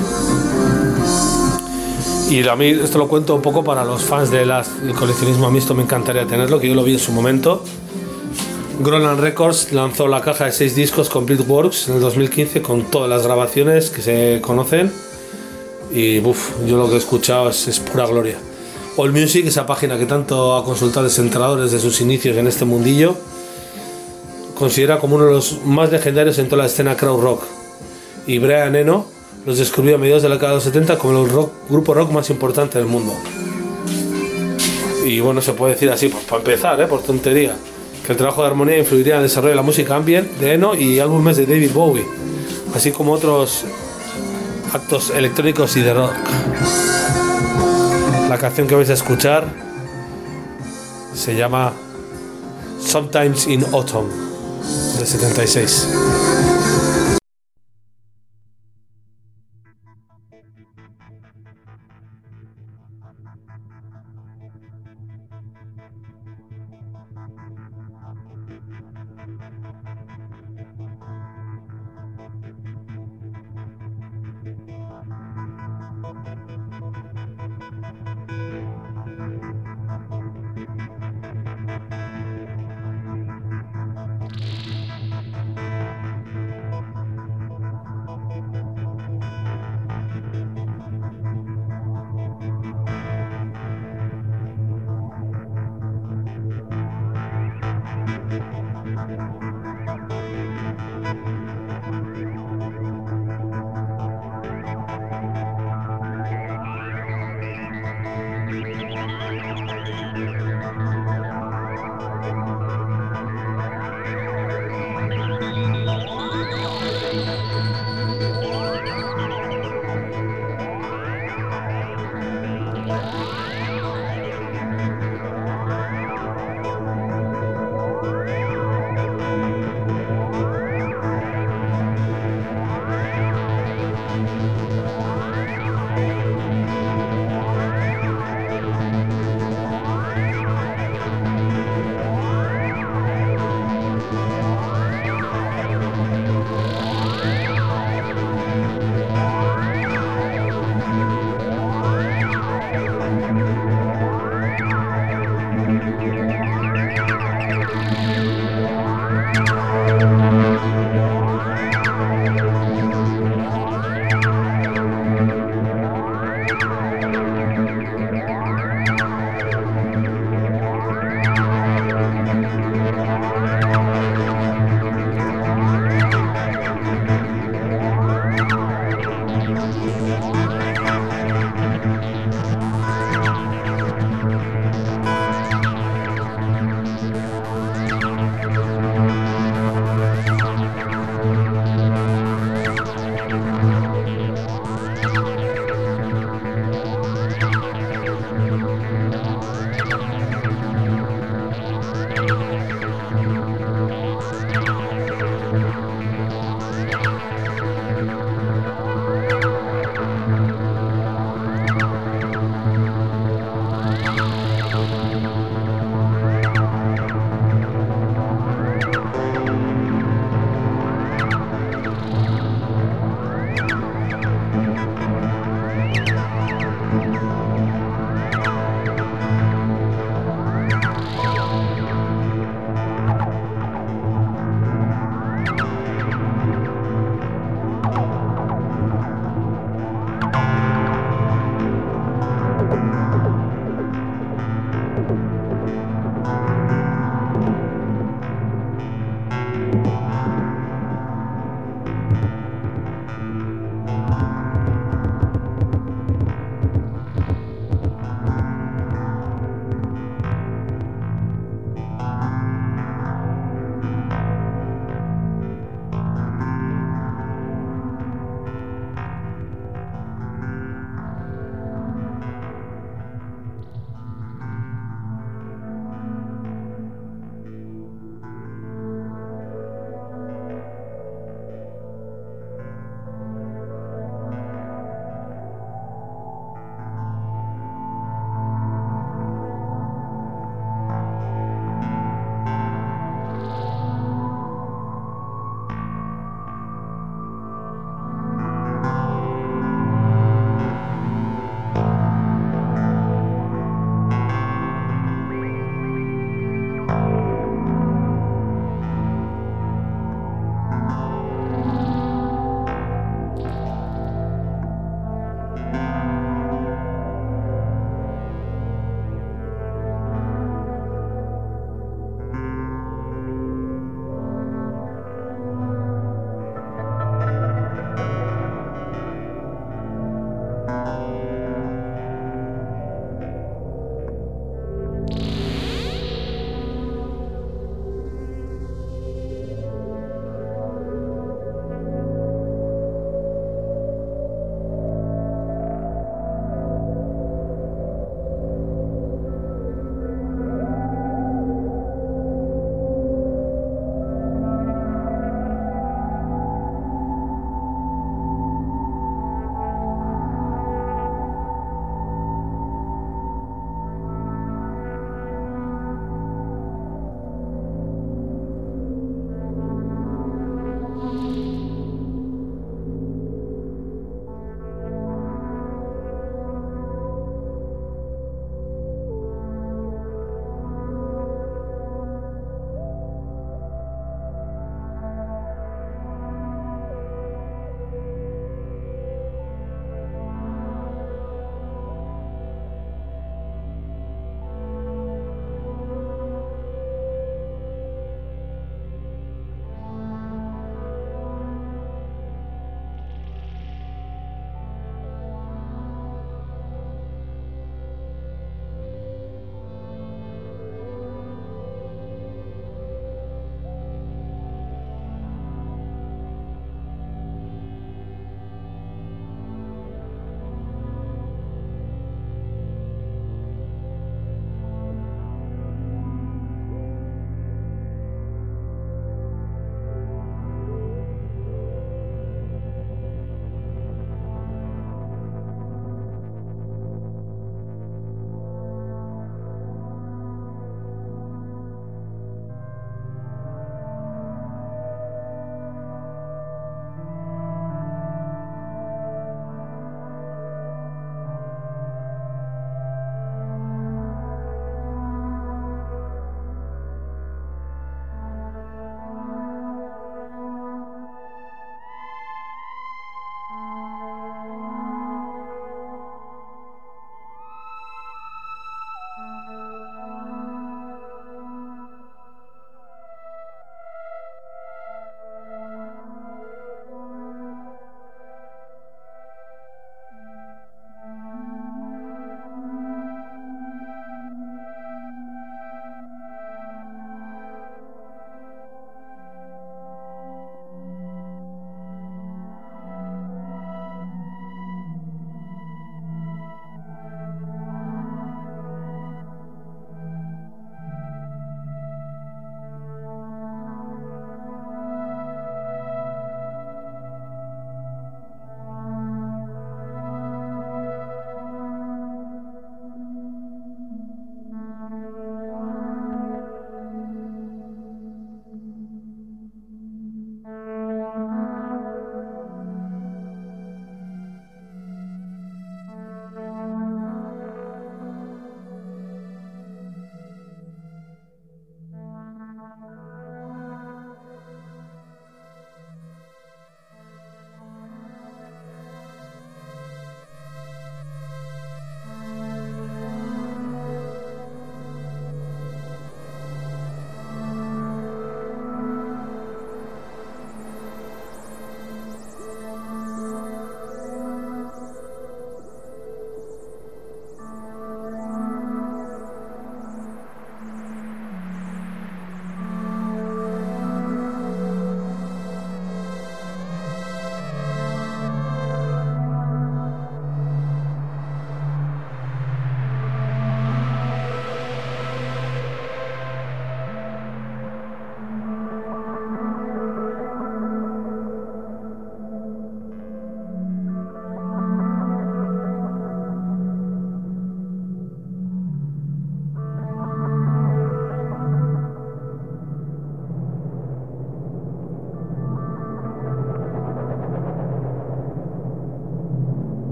A: Y a mí esto lo cuento un poco para los fans del coleccionismo. A mí esto me encantaría tenerlo, que yo lo vi en su momento. Groenland Records lanzó la caja de seis discos Complete Works en el dos mil quince con todas las grabaciones que se conocen. Y uf, yo lo que he escuchado es, es pura gloria. AllMusic, esa página que tanto ha consultado Desenterrador desde sus inicios en este mundillo, considera como uno de los más legendarios en toda la escena krautrock. Y Brian Eno los descubrió a mediados de la década de los setenta como el rock, grupo rock más importante del mundo. Y bueno, se puede decir así, pues para empezar, ¿eh? por tontería, que el trabajo de Armonía influiría en el desarrollo de la música ambient de Eno y álbumes de David Bowie, así como otros actos electrónicos y de rock. La canción que vais a escuchar se llama Sometimes in Autumn, del setenta y seis.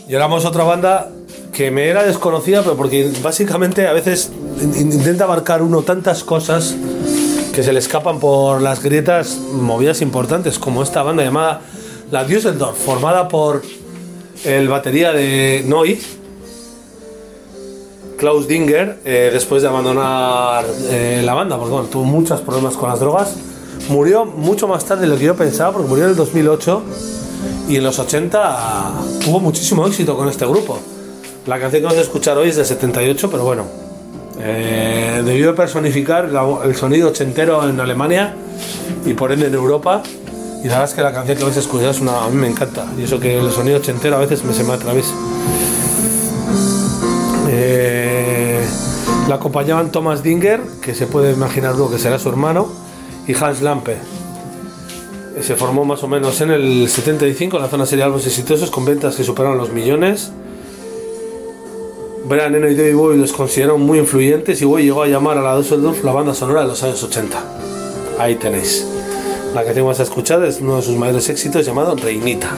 D: Y ahora vamos a otra banda que me era desconocida, pero porque básicamente a veces intenta abarcar uno tantas cosas que se le escapan por las grietas, movidas importantes, como esta banda llamada La Düsseldorf, formada por el batería de Noi, Klaus Dinger, eh, después de abandonar eh, la banda, porque bueno, tuvo muchos problemas con las drogas. Murió mucho más tarde de lo que yo pensaba, porque murió en el dos mil ocho, y en los ochenta tuvo muchísimo éxito con este grupo. La canción que vamos a escuchar hoy es del setenta y ocho, pero bueno, eh, debió personificar el sonido ochentero en Alemania y por ende en Europa. Y la verdad es que la canción que vais a escuchar es una, a mí me encanta, y eso que el sonido ochentero a veces me se me atraviesa. Eh, la acompañaban Thomas Dinger, que se puede imaginar luego que será su hermano, y Hans Lampe. Se formó más o menos en el setenta y cinco, lanzó una serie de álbumes exitosos con ventas que superaron los millones. Brian Eno y David Bowie los consideraron muy influyentes, y Bowie llegó a llamar a la Düsseldorf la banda sonora de los años ochenta. Ahí tenéis. La canción que vas a escuchar es uno de sus mayores éxitos, llamado Reinita.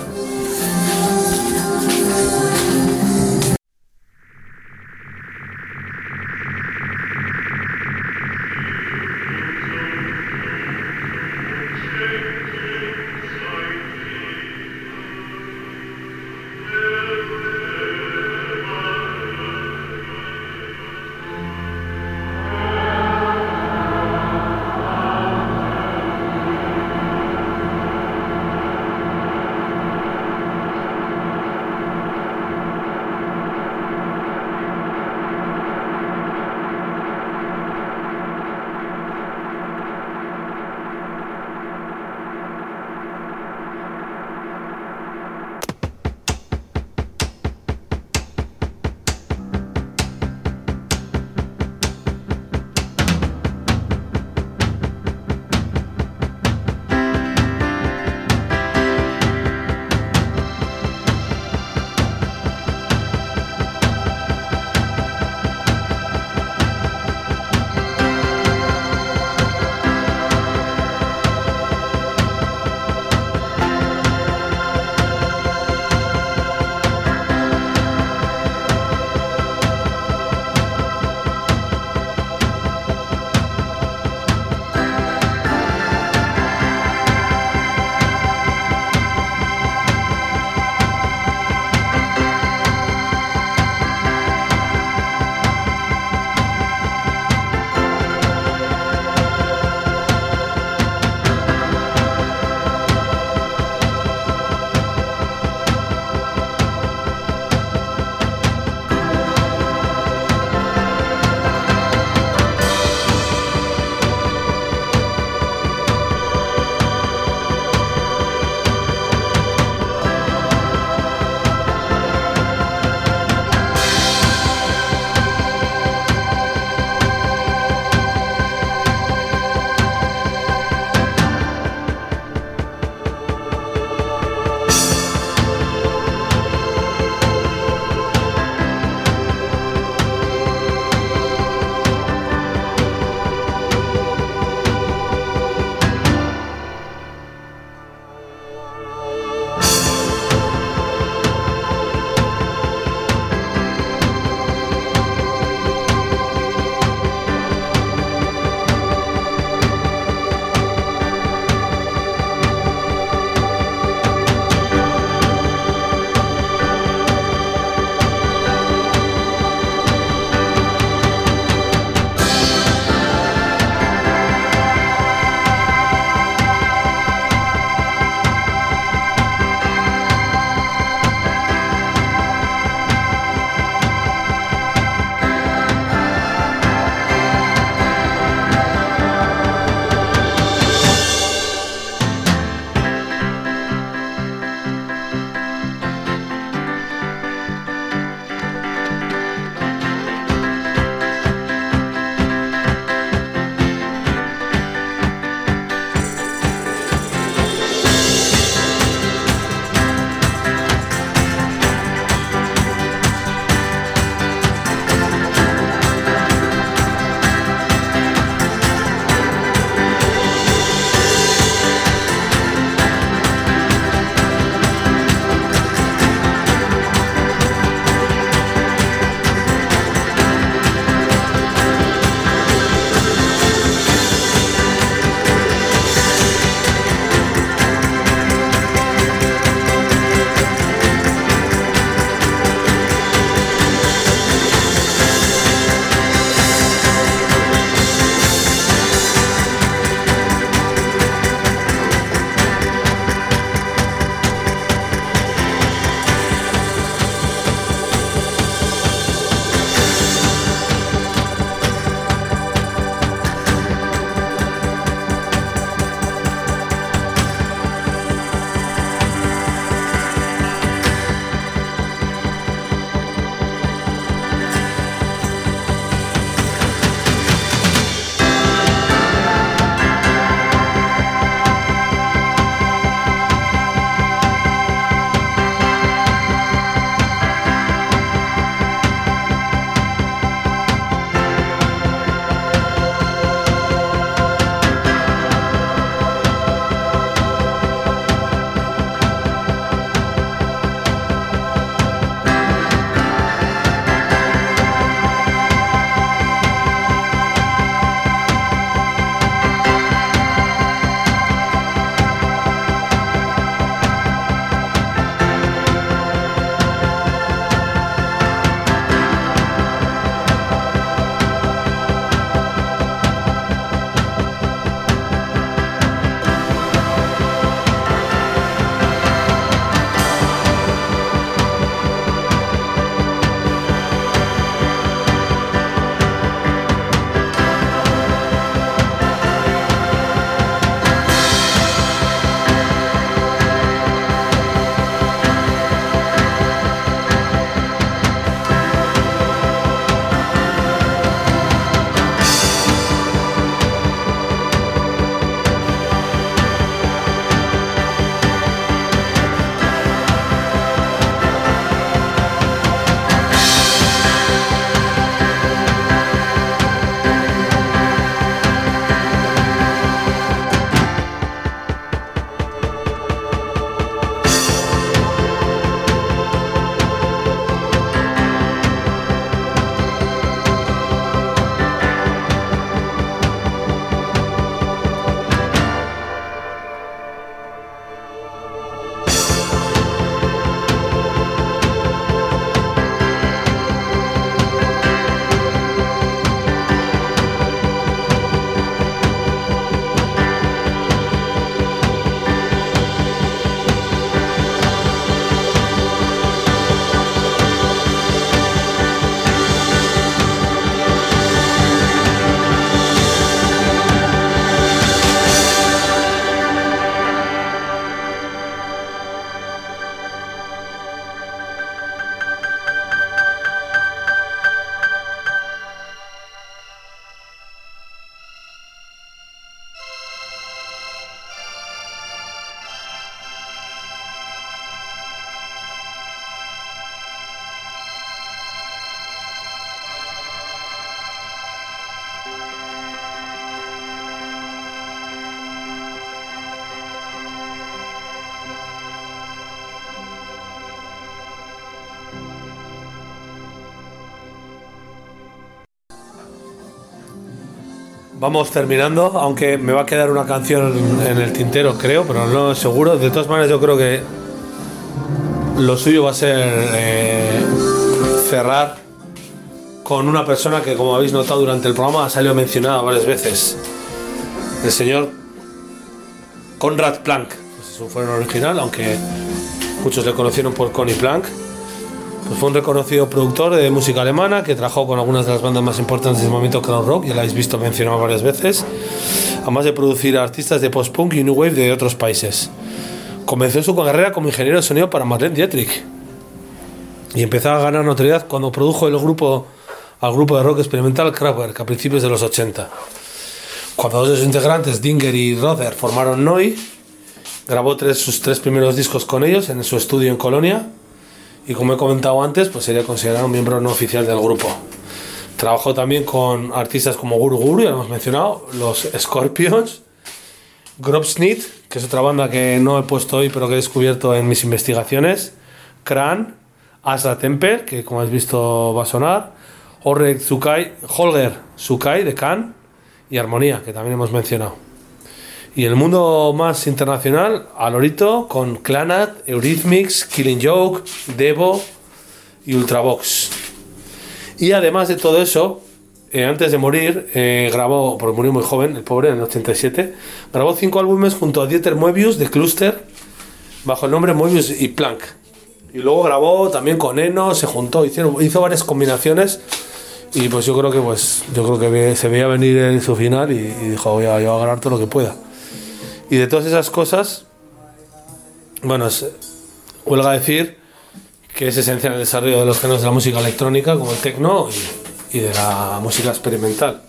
D: vamos terminando, aunque me va a quedar una canción en el tintero, creo, pero no seguro. De todas maneras, yo creo que lo suyo va a ser eh, cerrar con una persona que, como habéis notado durante el programa, ha salido mencionada varias veces. El señor Conrad Planck. Pues es un fuero original, aunque muchos le conocieron por Conny Planck. Pues fue un reconocido productor de música alemana que trabajó con algunas de las bandas más importantes del movimiento krautrock, ya lo habéis visto mencionado varias veces, además de producir a artistas de post-punk y new wave de otros países. Comenzó su carrera como ingeniero de sonido para Marlene Dietrich y empezó a ganar notoriedad cuando produjo el grupo, al grupo de rock experimental Kraftwerk a principios de los ochenta. Cuando dos de sus integrantes, Dinger y Rother, formaron Neu!, grabó tres, sus tres primeros discos con ellos en su estudio en Colonia. Y como he comentado antes, pues sería considerado un miembro no oficial del grupo. Trabajó también con artistas como Guru Guru, ya lo hemos mencionado, los Scorpions, Grobsnit, que es otra banda que no he puesto hoy pero que he descubierto en mis investigaciones, Kran, Asra Temper, que como habéis visto va a sonar, Holger Tsukai, Holger Tsukai de Can y Armonía, que también hemos mencionado. Y en el mundo más internacional, Alorito con Clanat, Eurythmics, Killing Joke, Devo y Ultravox. Y además de todo eso, eh, antes de morir, eh, grabó, porque murió muy joven, el pobre, en el ochenta y siete, grabó cinco álbumes junto a Dieter Moebius de Cluster, bajo el nombre Moebius y Planck. Y luego grabó también con Eno, se juntó, hicieron, hizo varias combinaciones. Y pues yo creo que pues yo creo que se veía venir en su final y, y dijo, voy a, yo voy a ganar todo lo que pueda. Y de todas esas cosas, bueno, es, huelga decir que es esencial el desarrollo de los géneros de la música electrónica, como el techno y, y de la música experimental.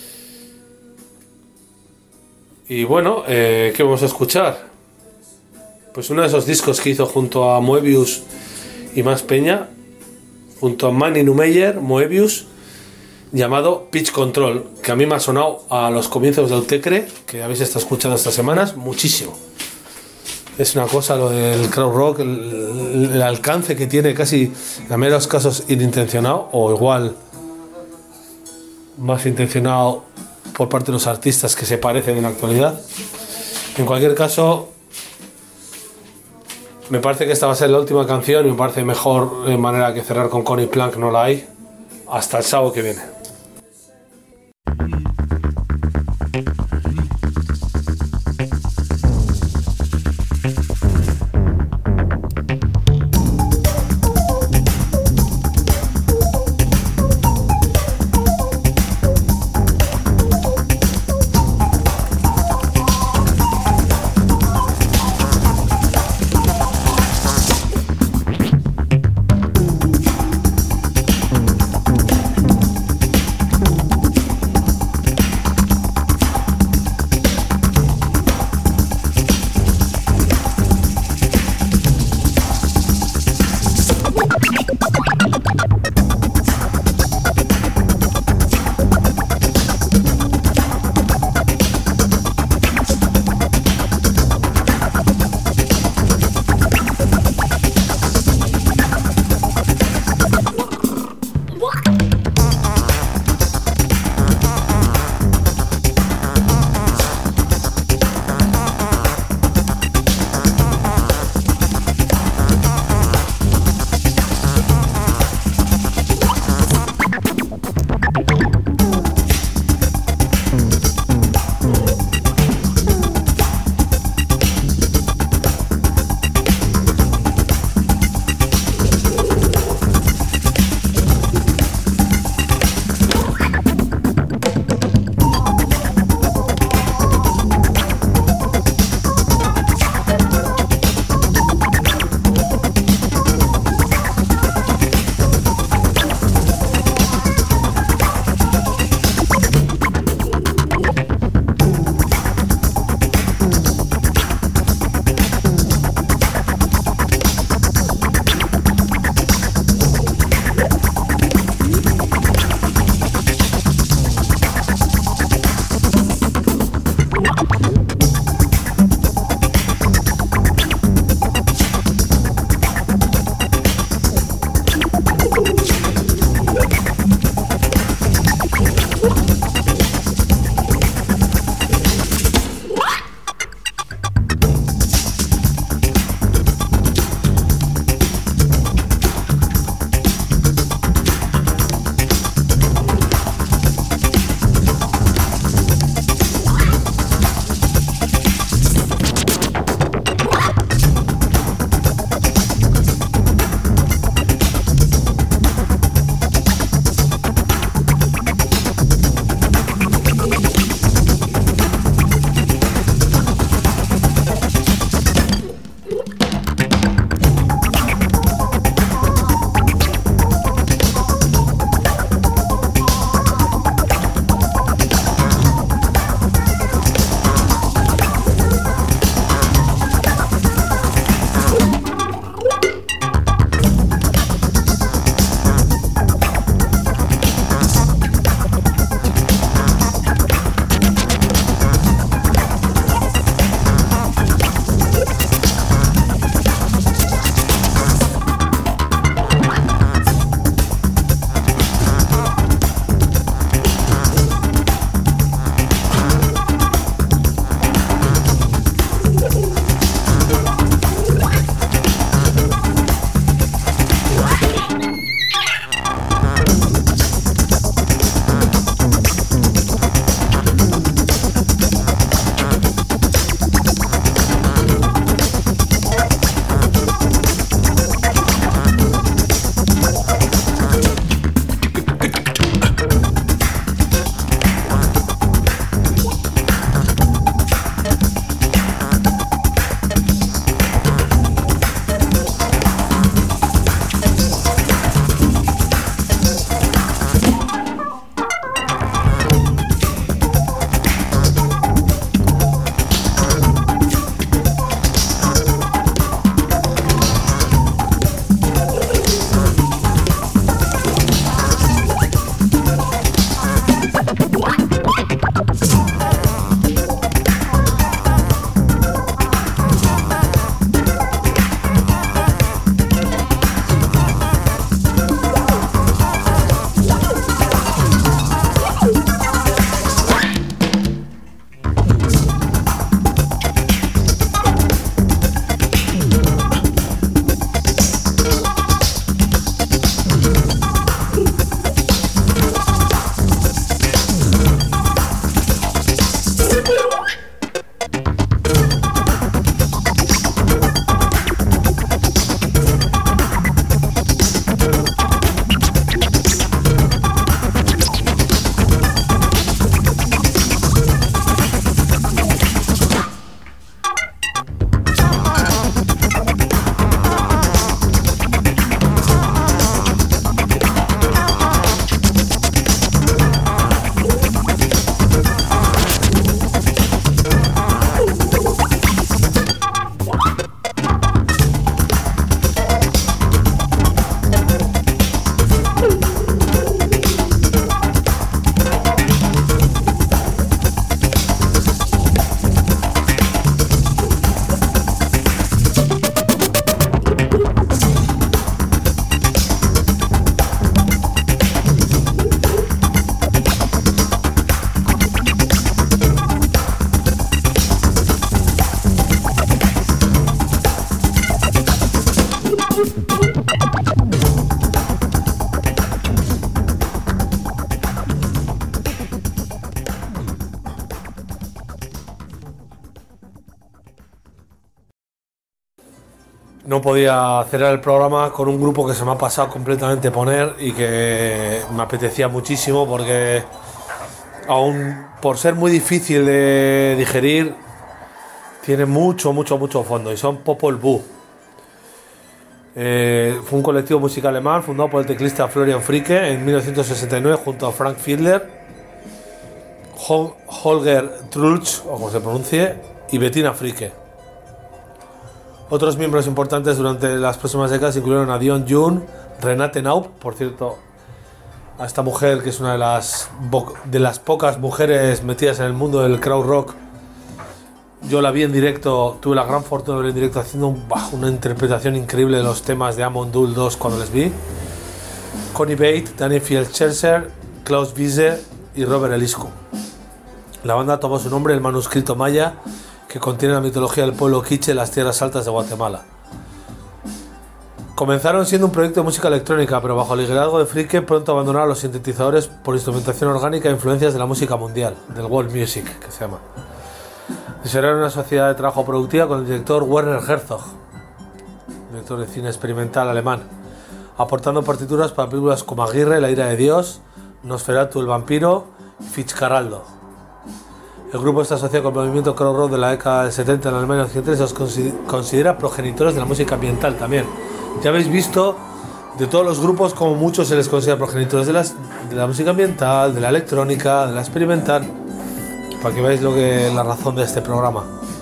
D: Y bueno, eh, ¿qué vamos a escuchar? Pues uno de esos discos que hizo junto a Moebius y Max Peña, junto a Manny Neumeyer, Moebius, llamado Pitch Control, que a mí me ha sonado a los comienzos de Autechre, que habéis estado escuchando estas semanas, muchísimo. Es una cosa lo del krautrock, el, el alcance que tiene, casi en la mayoría de los casos inintencionado, o igual más intencionado por parte de los artistas que se parecen en la actualidad. En cualquier caso, me parece que esta va a ser la última canción y me parece mejor manera que cerrar con Conny Planck no la hay. Hasta el sábado que viene. no podía cerrar el programa con un grupo que se me ha pasado completamente poner y que me apetecía muchísimo porque aún por ser muy difícil de digerir tiene mucho, mucho, mucho fondo y son Popol Vuh. Eh, fue un colectivo musical alemán fundado por el teclista Florian Fricke en mil novecientos sesenta y nueve junto a Frank Fiedler, Hol- Holger Trulch, o como se pronuncie, y Bettina Fricke. Otros miembros importantes durante las próximas décadas incluyeron a Dion Jun, Renate Naup, por cierto, a esta mujer que es una de las, de las pocas mujeres metidas en el mundo del crowd rock. Yo la vi en directo, tuve la gran fortuna de ver en directo haciendo un, una interpretación increíble de los temas de Amon Düül dos cuando les vi. Connie Bate, Danny Fieldscherzer, Klaus Wiese y Robert Eliscu. La banda tomó su nombre del manuscrito maya que contiene la mitología del pueblo quiche en las tierras altas de Guatemala. Comenzaron siendo un proyecto de música electrónica, pero bajo el liderazgo de Fricke pronto abandonaron los sintetizadores por instrumentación orgánica e influencias de la música mundial, del world music, que se llama. Diseñaron una sociedad de trabajo productiva con el director Werner Herzog, director de cine experimental alemán, aportando partituras para películas como Aguirre, La ira de Dios, Nosferatu el vampiro y Fitzcarraldo. El grupo está asociado con el movimiento crowd rock de la década del setenta en Alemania Occidental y se los considera progenitores de la música ambiental también. Ya habéis visto de todos los grupos como muchos se les considera progenitores de, las, de la música ambiental, de la electrónica, de la experimental, para que veáis lo que la razón de este programa.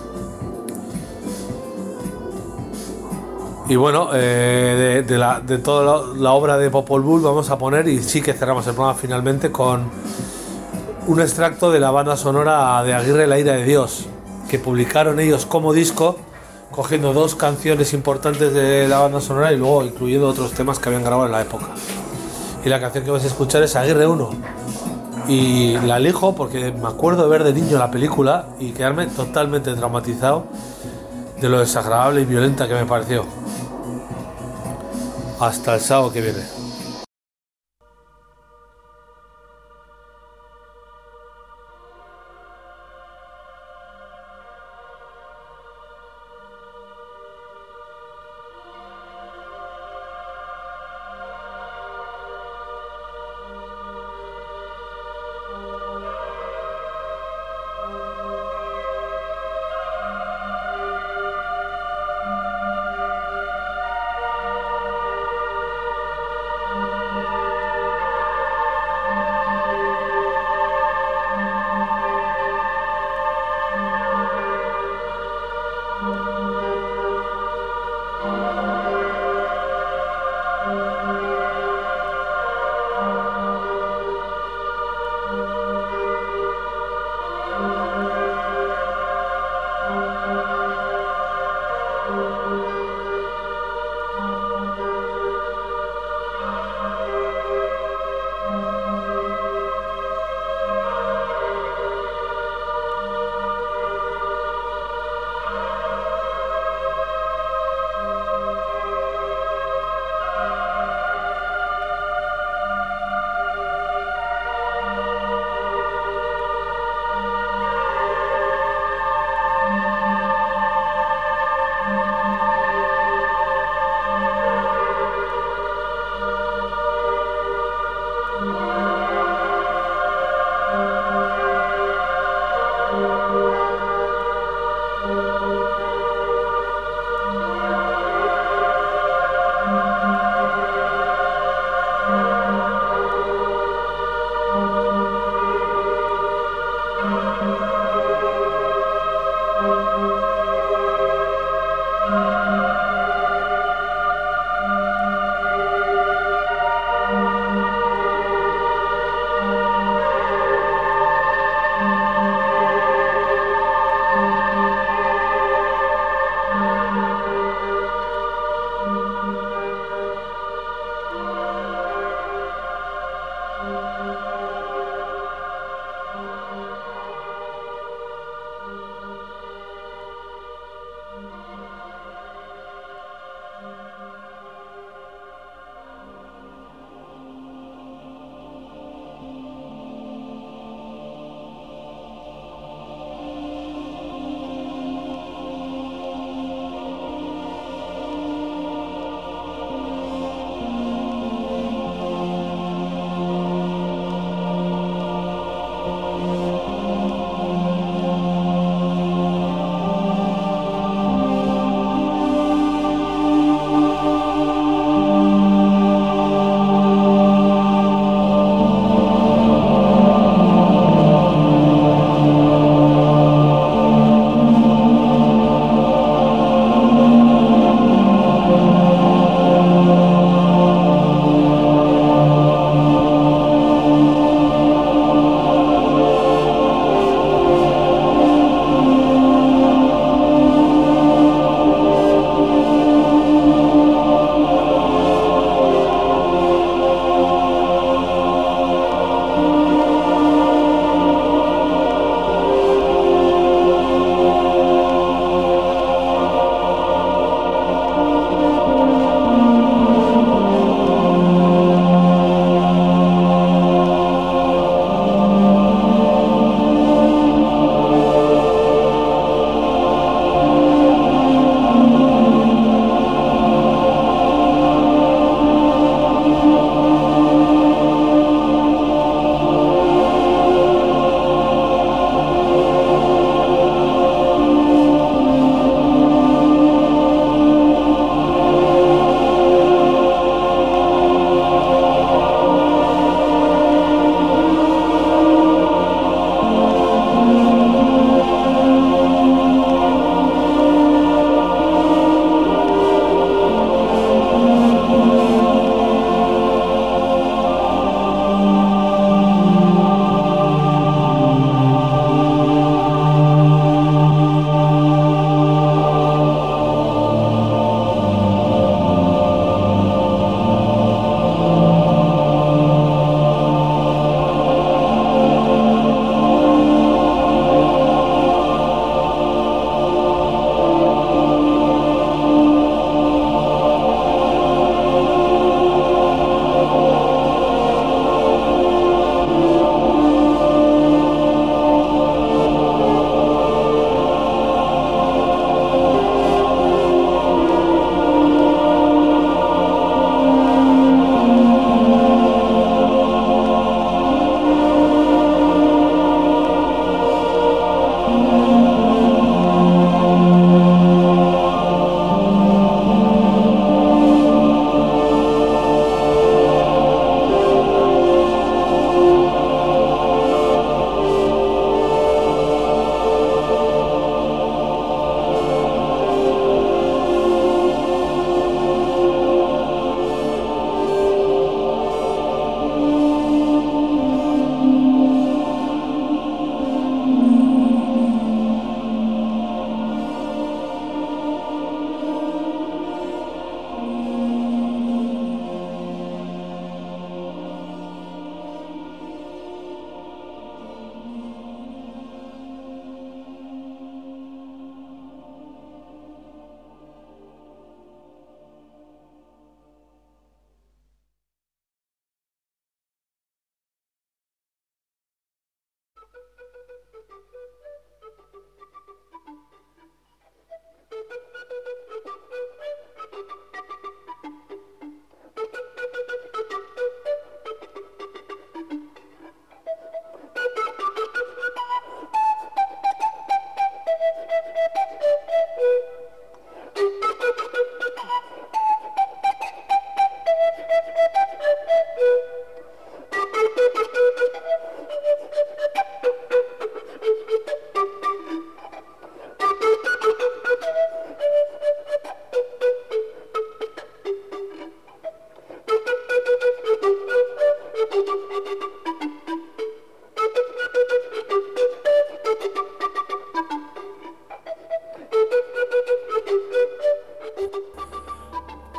D: Y bueno, eh, de, de, la, de toda la, la obra de Popol Vuh vamos a poner, y sí que cerramos el programa finalmente con un extracto de la banda sonora de Aguirre, La ira de Dios, que publicaron ellos como disco, cogiendo dos canciones importantes de la banda sonora y luego incluyendo otros temas que habían grabado en la época. Y la canción que vais a escuchar es Aguirre uno. Y la elijo porque me acuerdo de ver de niño la película y quedarme totalmente traumatizado de lo desagradable y violenta que me pareció. Hasta el sábado que viene.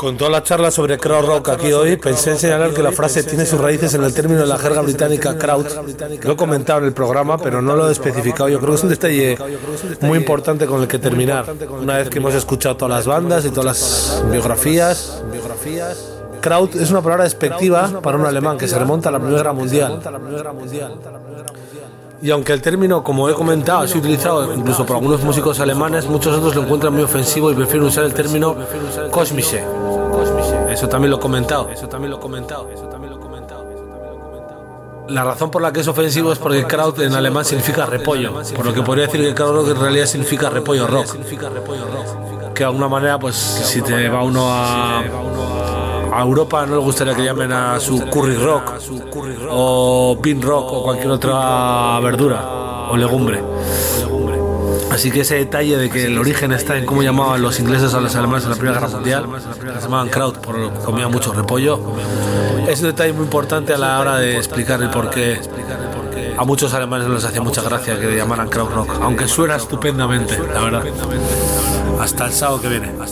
D: Con toda la charla sobre krautrock aquí hoy, pensé en señalar que la frase tiene sus raíces en el término de la jerga británica kraut. Lo he comentado en el programa, pero no lo he especificado. Yo creo que es un detalle muy importante con el que terminar. Una vez que hemos escuchado todas las bandas y todas las biografías, kraut es una palabra despectiva para un alemán que se remonta a la Primera Guerra Mundial. Y aunque el término, como he comentado, ha sido utilizado incluso por algunos músicos alemanes, muchos otros lo encuentran muy ofensivo y prefieren usar el término Kosmische. Eso también lo he comentado. Eso también lo he comentado. Eso también lo he comentado. La razón por la que es ofensivo es porque kraut en alemán significa repollo, por lo que podría decir que krautrock en realidad significa repollo rock. Que de alguna manera, pues si te va uno a, a Europa, no le gustaría que llamen a su curry rock o bean rock o cualquier otra verdura o legumbre. Así que ese detalle de que el origen está en cómo llamaban los ingleses a los alemanes en la Primera Guerra Mundial, que se llamaban kraut porque comían mucho repollo, es un detalle muy importante a la hora de explicar el por qué a muchos alemanes no les hacía mucha gracia que le llamaran krautrock, aunque suena estupendamente, la verdad. Hasta el sábado que viene.